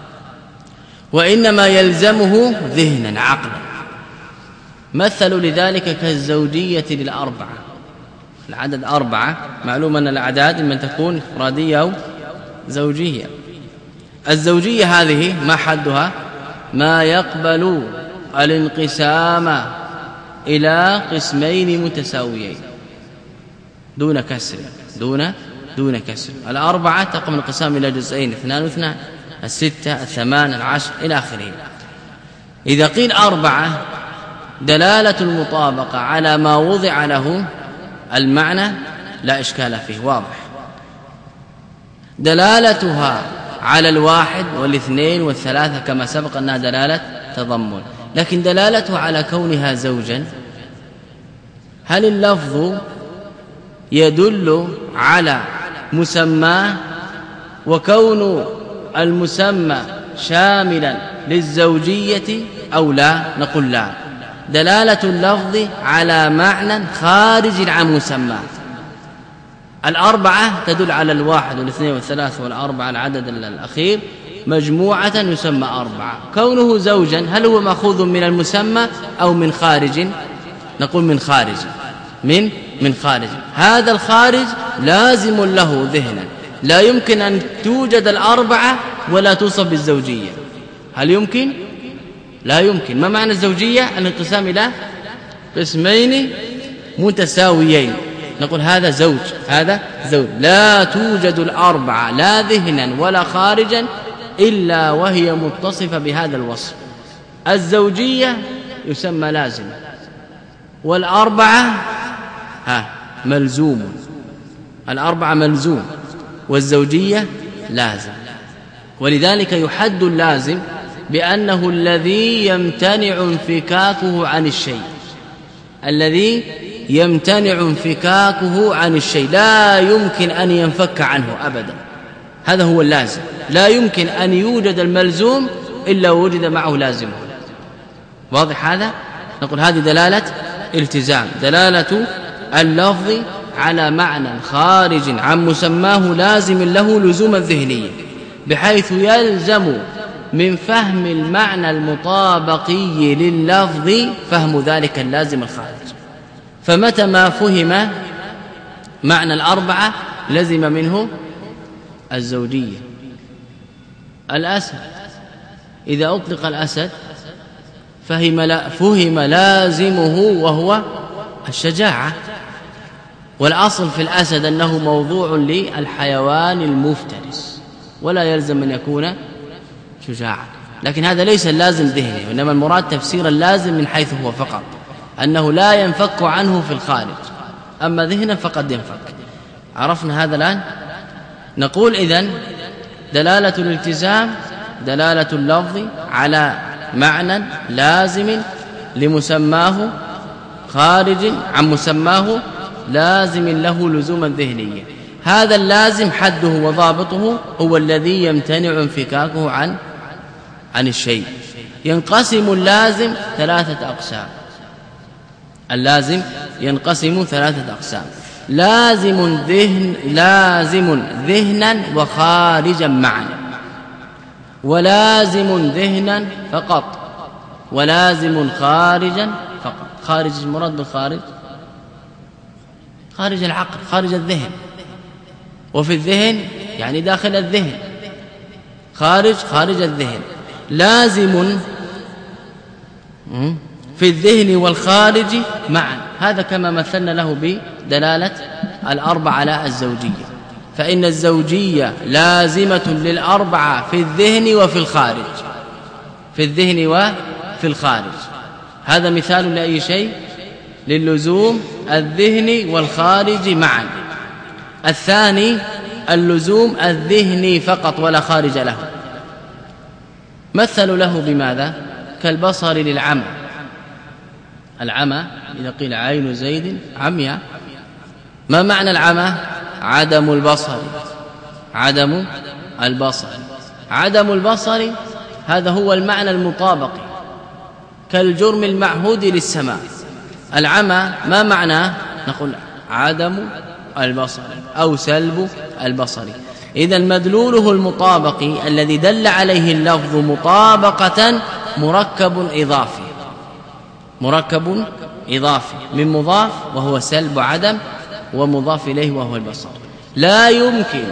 وإنما يلزمه ذهنا عقلا. مثلوا لذلك كالزوجية للأربعة، العدد 4 معلوم أن الأعداد من تكون إفرادية أو زوجية. الزوجية هذه ما حدها؟ ما يقبل الانقسام إلى قسمين متساويين دون كسر، دون كسر. 4 تقوم الانقسام إلى جزئين، 2 و2، 6 8 10 إلى آخره. إذا قيل 4 دلالة المطابقة على ما وضع له المعنى لا إشكال فيه، واضح. دلالتها على 1 وال2 وال3 كما سبق أنها دلالة تضمن، لكن دلالتها على كونها زوجا، هل اللفظ يدل على مسماه وكون المسمى شاملا للزوجية أو لا؟ نقول لا. دلالة اللفظ على معنى خارج عن مسماه. 4 تدل على 1 وال2 وال3 وال4، العدد الأخير مجموعة يسمى 4. كونه زوجا هل هو مأخوذ من المسمى أو من خارج؟ نقول من خارج، من خارج. هذا الخارج لازم له ذهنا، لا يمكن أن توجد 4 ولا توصف بالزوجية. هل يمكن؟ لا يمكن. ما معنى الزوجية؟ الانقسام إلى قسمين متساويين، نقول هذا زوج، هذا زوج. لا توجد 4 لا ذهنا ولا خارجا إلا وهي متصفة بهذا الوصف. الزوجية يسمى لازم، وال4 ملزوم، الأربعة ملزوم، والزوجية لازم. ولذلك يحد اللازم بأنه الذي يمتنع انفكاكه عن الشيء، الذي يمتنع انفكاكه عن الشيء، لا يمكن أن ينفك عنه أبدا، هذا هو اللازم. لا يمكن أن يوجد الملزوم إلا وجد معه لازمه. واضح هذا؟ نقول هذه دلالة التزام، دلالة اللفظ على معنى خارج عن مسماه لازم له لزوما ذهنيا، بحيث يلزم من فهم المعنى المطابقي لللفظ فهم ذلك اللازم الخارج. فمتى ما فهم معنى الأربعة لزم منه الزوجية. الأسد إذا أطلق الأسد فهم لازمه وهو الشجاعة، والأصل في الأسد أنه موضوع للحيوان المفترس ولا يلزم أن يكون شجاعا، لكن هذا ليس اللازم ذهني، وإنما المراد تفسير اللازم من حيث هو فقط، أنه لا ينفك عنه في الخارج، أما ذهنا فقد ينفك. عرفنا هذا الآن؟ نقول إذن دلالة الالتزام دلالة اللفظ على معنى لازم لمسماه خارج عن مسماه لازم له لزوما ذهنيا. هذا اللازم حده وضابطه هو الذي يمتنع انفكاكه عن الشيء. ينقسم اللازم ثلاثة أقسام، اللازم ينقسم ثلاثة أقسام: لازم ذهنا وخارجا معا، ولازم ذهنا فقط، ولازم خارجا فقط. خارج المراد بالخارج خارج العقل، خارج الذهن، وفي الذهن يعني داخل الذهن، خارج الذهن. لازم في الذهن والخارج معا، هذا كما مثلنا له بدلالة الأربعة على الزوجية، فإن الزوجية لازمة للأربعة في الذهن وفي الخارج، في الذهن وفي الخارج. هذا مثال لأي شيء؟ للزوم الذهن والخارج معا. الثاني اللزوم الذهني فقط ولا خارج له، مثلوا له بماذا؟ كالبصر للعمى. العمى إذا قيل عين زيد عمياء، ما معنى العمى؟ عدم البصر، عدم البصر. عدم البصر هذا هو المعنى المطابق، كالجرم المعهود للسماء. العمى ما معناه؟ نقول عدم البصر أو سلب البصر. إذن مدلوله المطابق الذي دل عليه اللفظ مطابقة مركب إضافي، مركب إضافي من مضاف وهو سلب عدم، ومضاف إليه وهو البصر. لا يمكن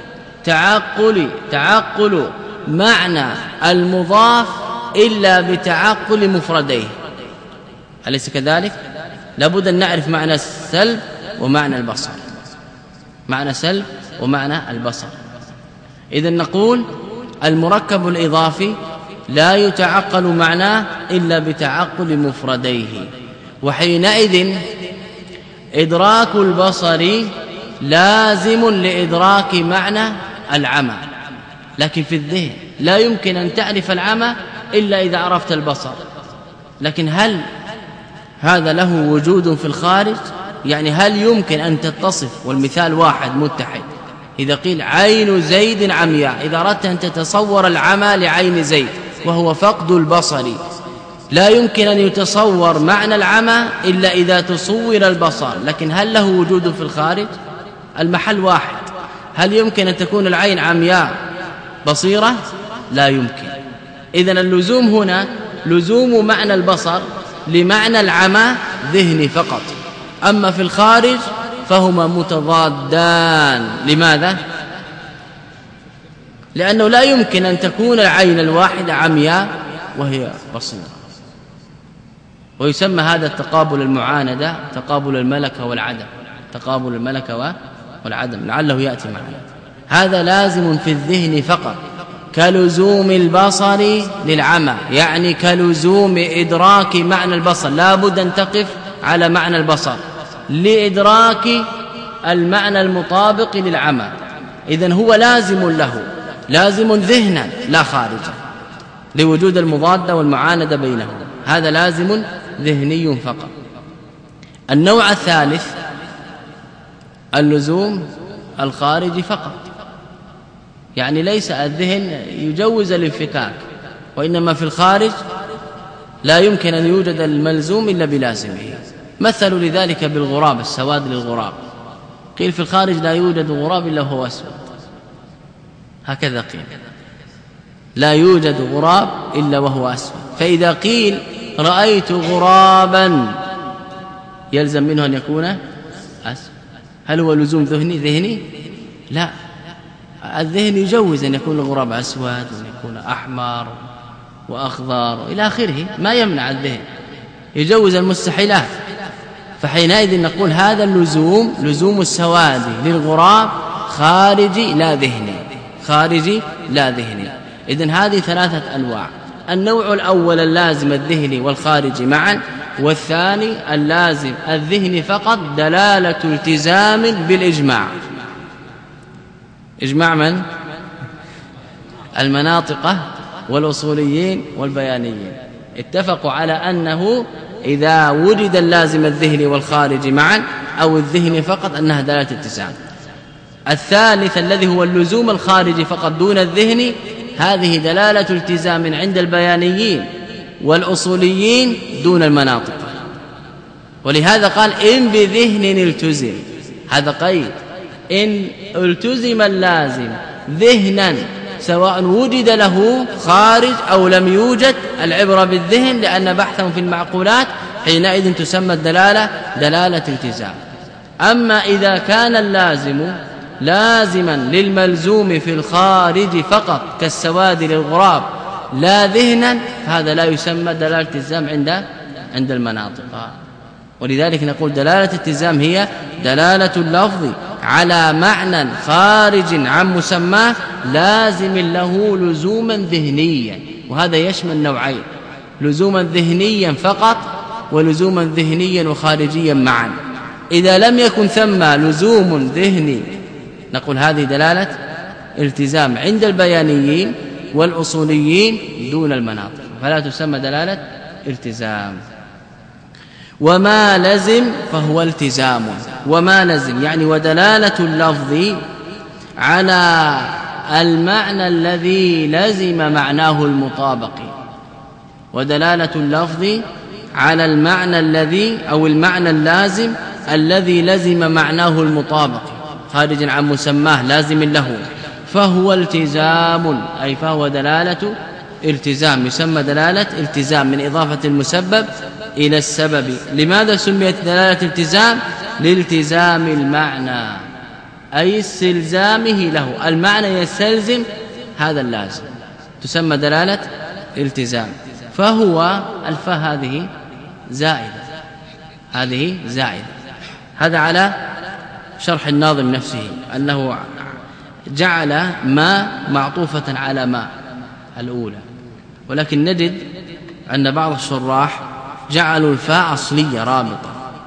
تعقل معنى المضاف إلا بتعقل مفرديه، أليس كذلك؟ لابد أن نعرف معنى السلب ومعنى البصر، معنى سلب ومعنى البصر. إذن نقول المركب الإضافي لا يتعقل معناه إلا بتعقل مفرديه، وحينئذ إدراك البصر لازم لإدراك معنى العمى. لكن في الذهن لا يمكن أن تعرف العمى إلا إذا عرفت البصر، لكن هل هذا له وجود في الخارج؟ يعني هل يمكن أن تتصف؟ والمثال واحد متحد، إذا قيل عين زيد عمياء، إذا أردت أن تتصور العمى لعين زيد وهو فقد البصر، لا يمكن أن يتصور معنى العمى إلا إذا تصور البصر، لكن هل له وجود في الخارج؟ المحل واحد. هل يمكن أن تكون العين عمياء بصيرة؟ لا يمكن. إذن اللزوم هنا لزوم معنى البصر لمعنى العمى ذهني فقط، أما في الخارج فهما متضادان. لماذا؟ لأنه لا يمكن أن تكون العين الواحدة عمياء وهي بصيرة، ويسمى هذا التقابل المعاندة تقابل الملكة والعدم، تقابل الملكة والعدم، لعله يأتي معنا. هذا لازم في الذهن فقط، كلزوم البصر للعمى، يعني كلزوم إدراك معنى البصر، لا بد أن تقف على معنى البصر، لإدراك المعنى المطابق للعمى. إذن هو لازم له، لازم ذهنا لا خارجا، لوجود المضادة والمعاندة بينهم، هذا لازم ذهني فقط. النوع الثالث اللزوم الخارجي فقط، يعني ليس الذهن يجوز الانفكاك، وإنما في الخارج لا يمكن أن يوجد الملزوم إلا بلازمه. مثلوا لذلك بالغراب، السواد للغراب، قيل في الخارج لا يوجد غراب إلا هو أسود، هكذا قيل لا يوجد غراب إلا وهو أسود. فإذا قيل رأيت غرابا يلزم منه أن يكون أسود، هل هو لزوم ذهني؟ لا، الذهن يجوز أن يكون الغراب أسود وأن يكون أحمر وأخضر إلى آخره، ما يمنع الذهن، يجوز المستحيلات. فحينئذ نقول هذا اللزوم لزوم السواد للغراب خارجي لا ذهني، خارجي لا ذهني. إذن هذه ثلاثة أنواع: النوع الأول اللازم الذهني والخارجي معا، والثاني اللازم الذهني فقط دلالة التزام بالإجماع. إجماع من؟ المناطق والأصوليين والبيانيين اتفقوا على أنه إذا وجد اللازم الذهني والخارجي معا أو الذهني فقط أنها دلالة التزام. الثالث الذي هو اللزوم الخارجي فقط دون الذهني، هذه دلالة التزام عند البيانيين والأصوليين دون المناطق. ولهذا قال إن بذهن التزم، هذا قيد، إن التزم اللازم ذهنا سواء وجد له خارج أو لم يوجد، العبرة بالذهن، لأن بحثهم في المعقولات حينئذ تسمى الدلالة دلالة التزام. أما إذا كان اللازم لازما للملزوم في الخارج فقط كالسواد للغراب لا ذهنا، فهذا لا يسمى دلالة التزام عند المناطق. ولذلك نقول دلالة التزام هي دلالة اللفظ على معنى خارج عن مسماه لازم له لزوما ذهنيا، وهذا يشمل نوعين: لزوما ذهنيا فقط ولزوما ذهنيا وخارجيا معا. إذا لم يكن ثم لزوم ذهني نقول هذه دلالة التزام عند البيانيين والأصوليين دون المناطق، فلا تسمى دلالة التزام. وما لزم فهو التزام، وما لزم يعني ودلالة اللفظ على المعنى الذي لزم معناه المطابق، ودلالة اللفظ على المعنى الذي أو المعنى اللازم الذي لزم معناه المطابق خارج عن مسماه لازم له، فهو التزام، أي فهو دلالة التزام، يسمى دلالة التزام من إضافة المسبب إلى السبب. لماذا سميت دلالة التزام؟ لالتزام المعنى، أي استلزامه له، المعنى يستلزم هذا اللازم، تسمى دلالة التزام. فهو الفاء هذه زائدة، هذه زائدة. هذا على شرح الناظم نفسه، أنه جعل ما معطوفة على ما الأولى، ولكن نجد أن بعض الشراح جعلوا الفاء أصلية رابطة،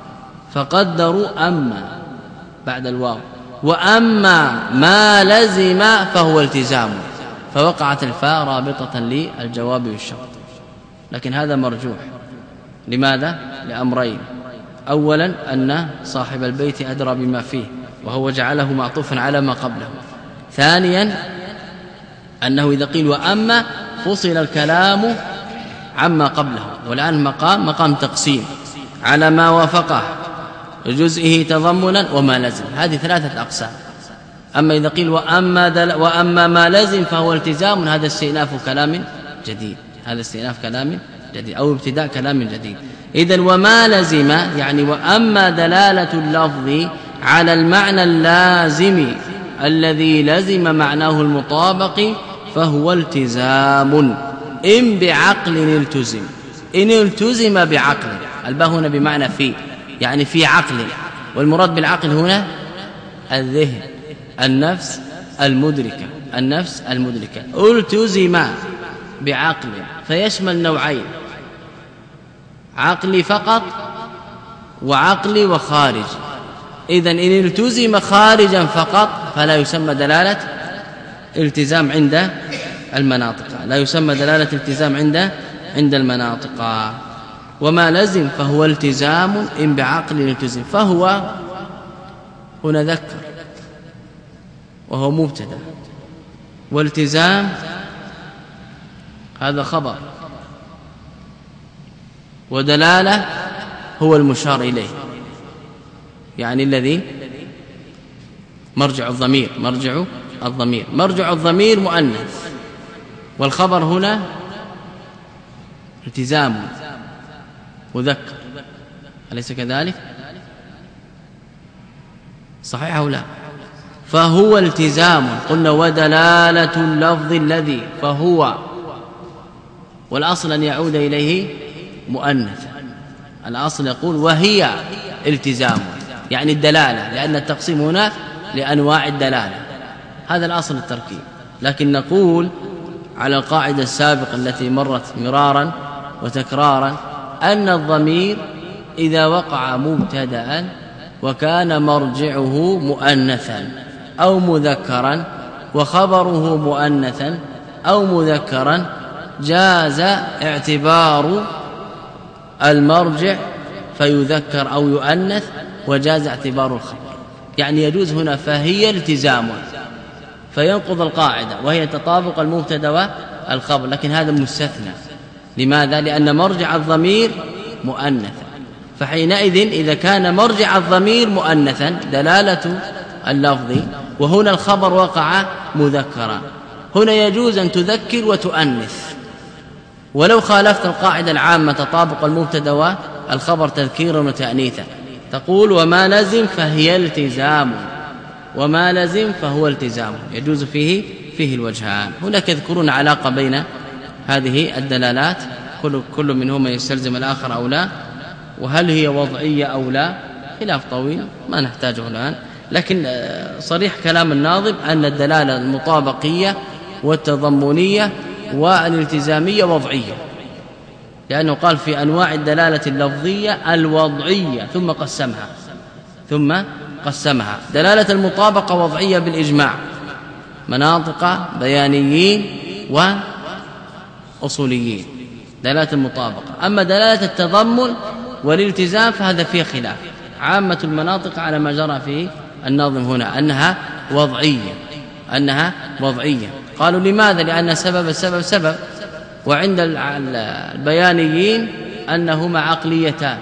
فقدروا أما بعد الواو، وأما ما لزم فهو التزام، فوقعت الفاء رابطة للجواب والشرط. لكن هذا مرجوح. لماذا؟ لأمرين: أولا أن صاحب البيت أدرى بما فيه وهو جعله معطوفا على ما قبله. ثانيا أنه إذا قيل وأما فصل الكلام عما قبله، والآن مقام تقسيم على ما وافقه جزئه تضمنا وما لزم، هذه ثلاثة أقسام. أما إذا قيل وأما ما لزم فهو التزام، هذا استئناف كلام جديد، هذا استئناف كلام جديد أو ابتداء كلام جديد. إذن وما لزم يعني وأما دلالة اللفظ على المعنى اللازم الذي لزم معناه المطابق فهو التزام. إن بعقل التزم، إن التزم بعقل، الباء هنا بمعنى في، يعني في عقل، والمراد بالعقل هنا الذهن، النفس المدركة، النفس المدركة. التزم بعقل فيشمل نوعين: عقلي فقط وعقلي وخارجي. إذن إن التزم خارجا فقط فلا يسمى دلالة التزام عند المناطق، لا يسمى دلالة التزام عند المناطق. وما لزم فهو التزام إن بعقل التزم، فهو هنا ذكر وهو مبتدا، والتزام هذا خبر، ودلالة هو المشار إليه، يعني الذي مرجع الضمير مؤنث، والخبر هنا التزام مذكر، أليس كذلك؟ صحيح أو لا؟ فهو التزام، قلنا ودلالة اللفظ الذي، فهو، والأصل أن يعود إليه مؤنثا، الأصل يقول وهي التزام، يعني الدلالة، لأن التقسيم هنا لأنواع الدلالة، هذا الأصل التركيب. لكن نقول على القاعدة السابقة التي مرت مرارا وتكرارا أن الضمير إذا وقع مبتدأ وكان مرجعه مؤنثا أو مذكرا وخبره مؤنثا أو مذكرا جاز اعتبار المرجع فيذكر أو يؤنث، وجاز اعتبار الخبر، يعني يجوز هنا فهي التزام، فينقض القاعدة وهي تطابق المبتدا والخبر، لكن هذا مستثنى. لماذا؟ لأن مرجع الضمير مؤنثا، فحينئذ إذا كان مرجع الضمير مؤنثا دلالة اللفظ، وهنا الخبر وقع مذكرا، هنا يجوز أن تذكر وتؤنث، ولو خالفت القاعدة العامة تطابق المبتدا والخبر تذكيرا وتأنيثا، تقول وما لزم فهي التزام، وما لزم فهو التزام، يجوز فيه الوجهان. هناك يذكرون علاقة بين هذه الدلالات، كل منهما يستلزم الآخر أو لا، وهل هي وضعية أو لا، خلاف طويل ما نحتاجه الآن. لكن صريح كلام الناظم أن الدلالة المطابقية والتضمنية والالتزامية وضعية، لأنه قال في أنواع الدلالة اللفظية الوضعية ثم قسمها. دلالة المطابقة وضعية بالإجماع، مناطق بيانيين وأصوليين دلالة المطابقة. أما دلالة التضمن والالتزام فهذا فيه خلاف، عامة المناطق على ما جرى فيه الناظم هنا أنها وضعية. قالوا لماذا؟ لأن سبب، وعند البيانيين أنهما عقليتان،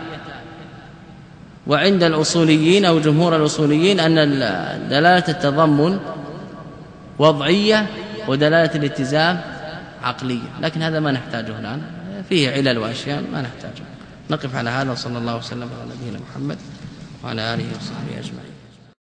وعند الأصوليين أو جمهور الأصوليين أن دلالة التضمن وضعية ودلالة الالتزام عقلية، لكن هذا ما نحتاجه الآن، فيه علل وأشياء ما نحتاجه. نقف على هذا، وصلى الله وسلم على نبينا محمد وعلى آله وصحبه أجمعين.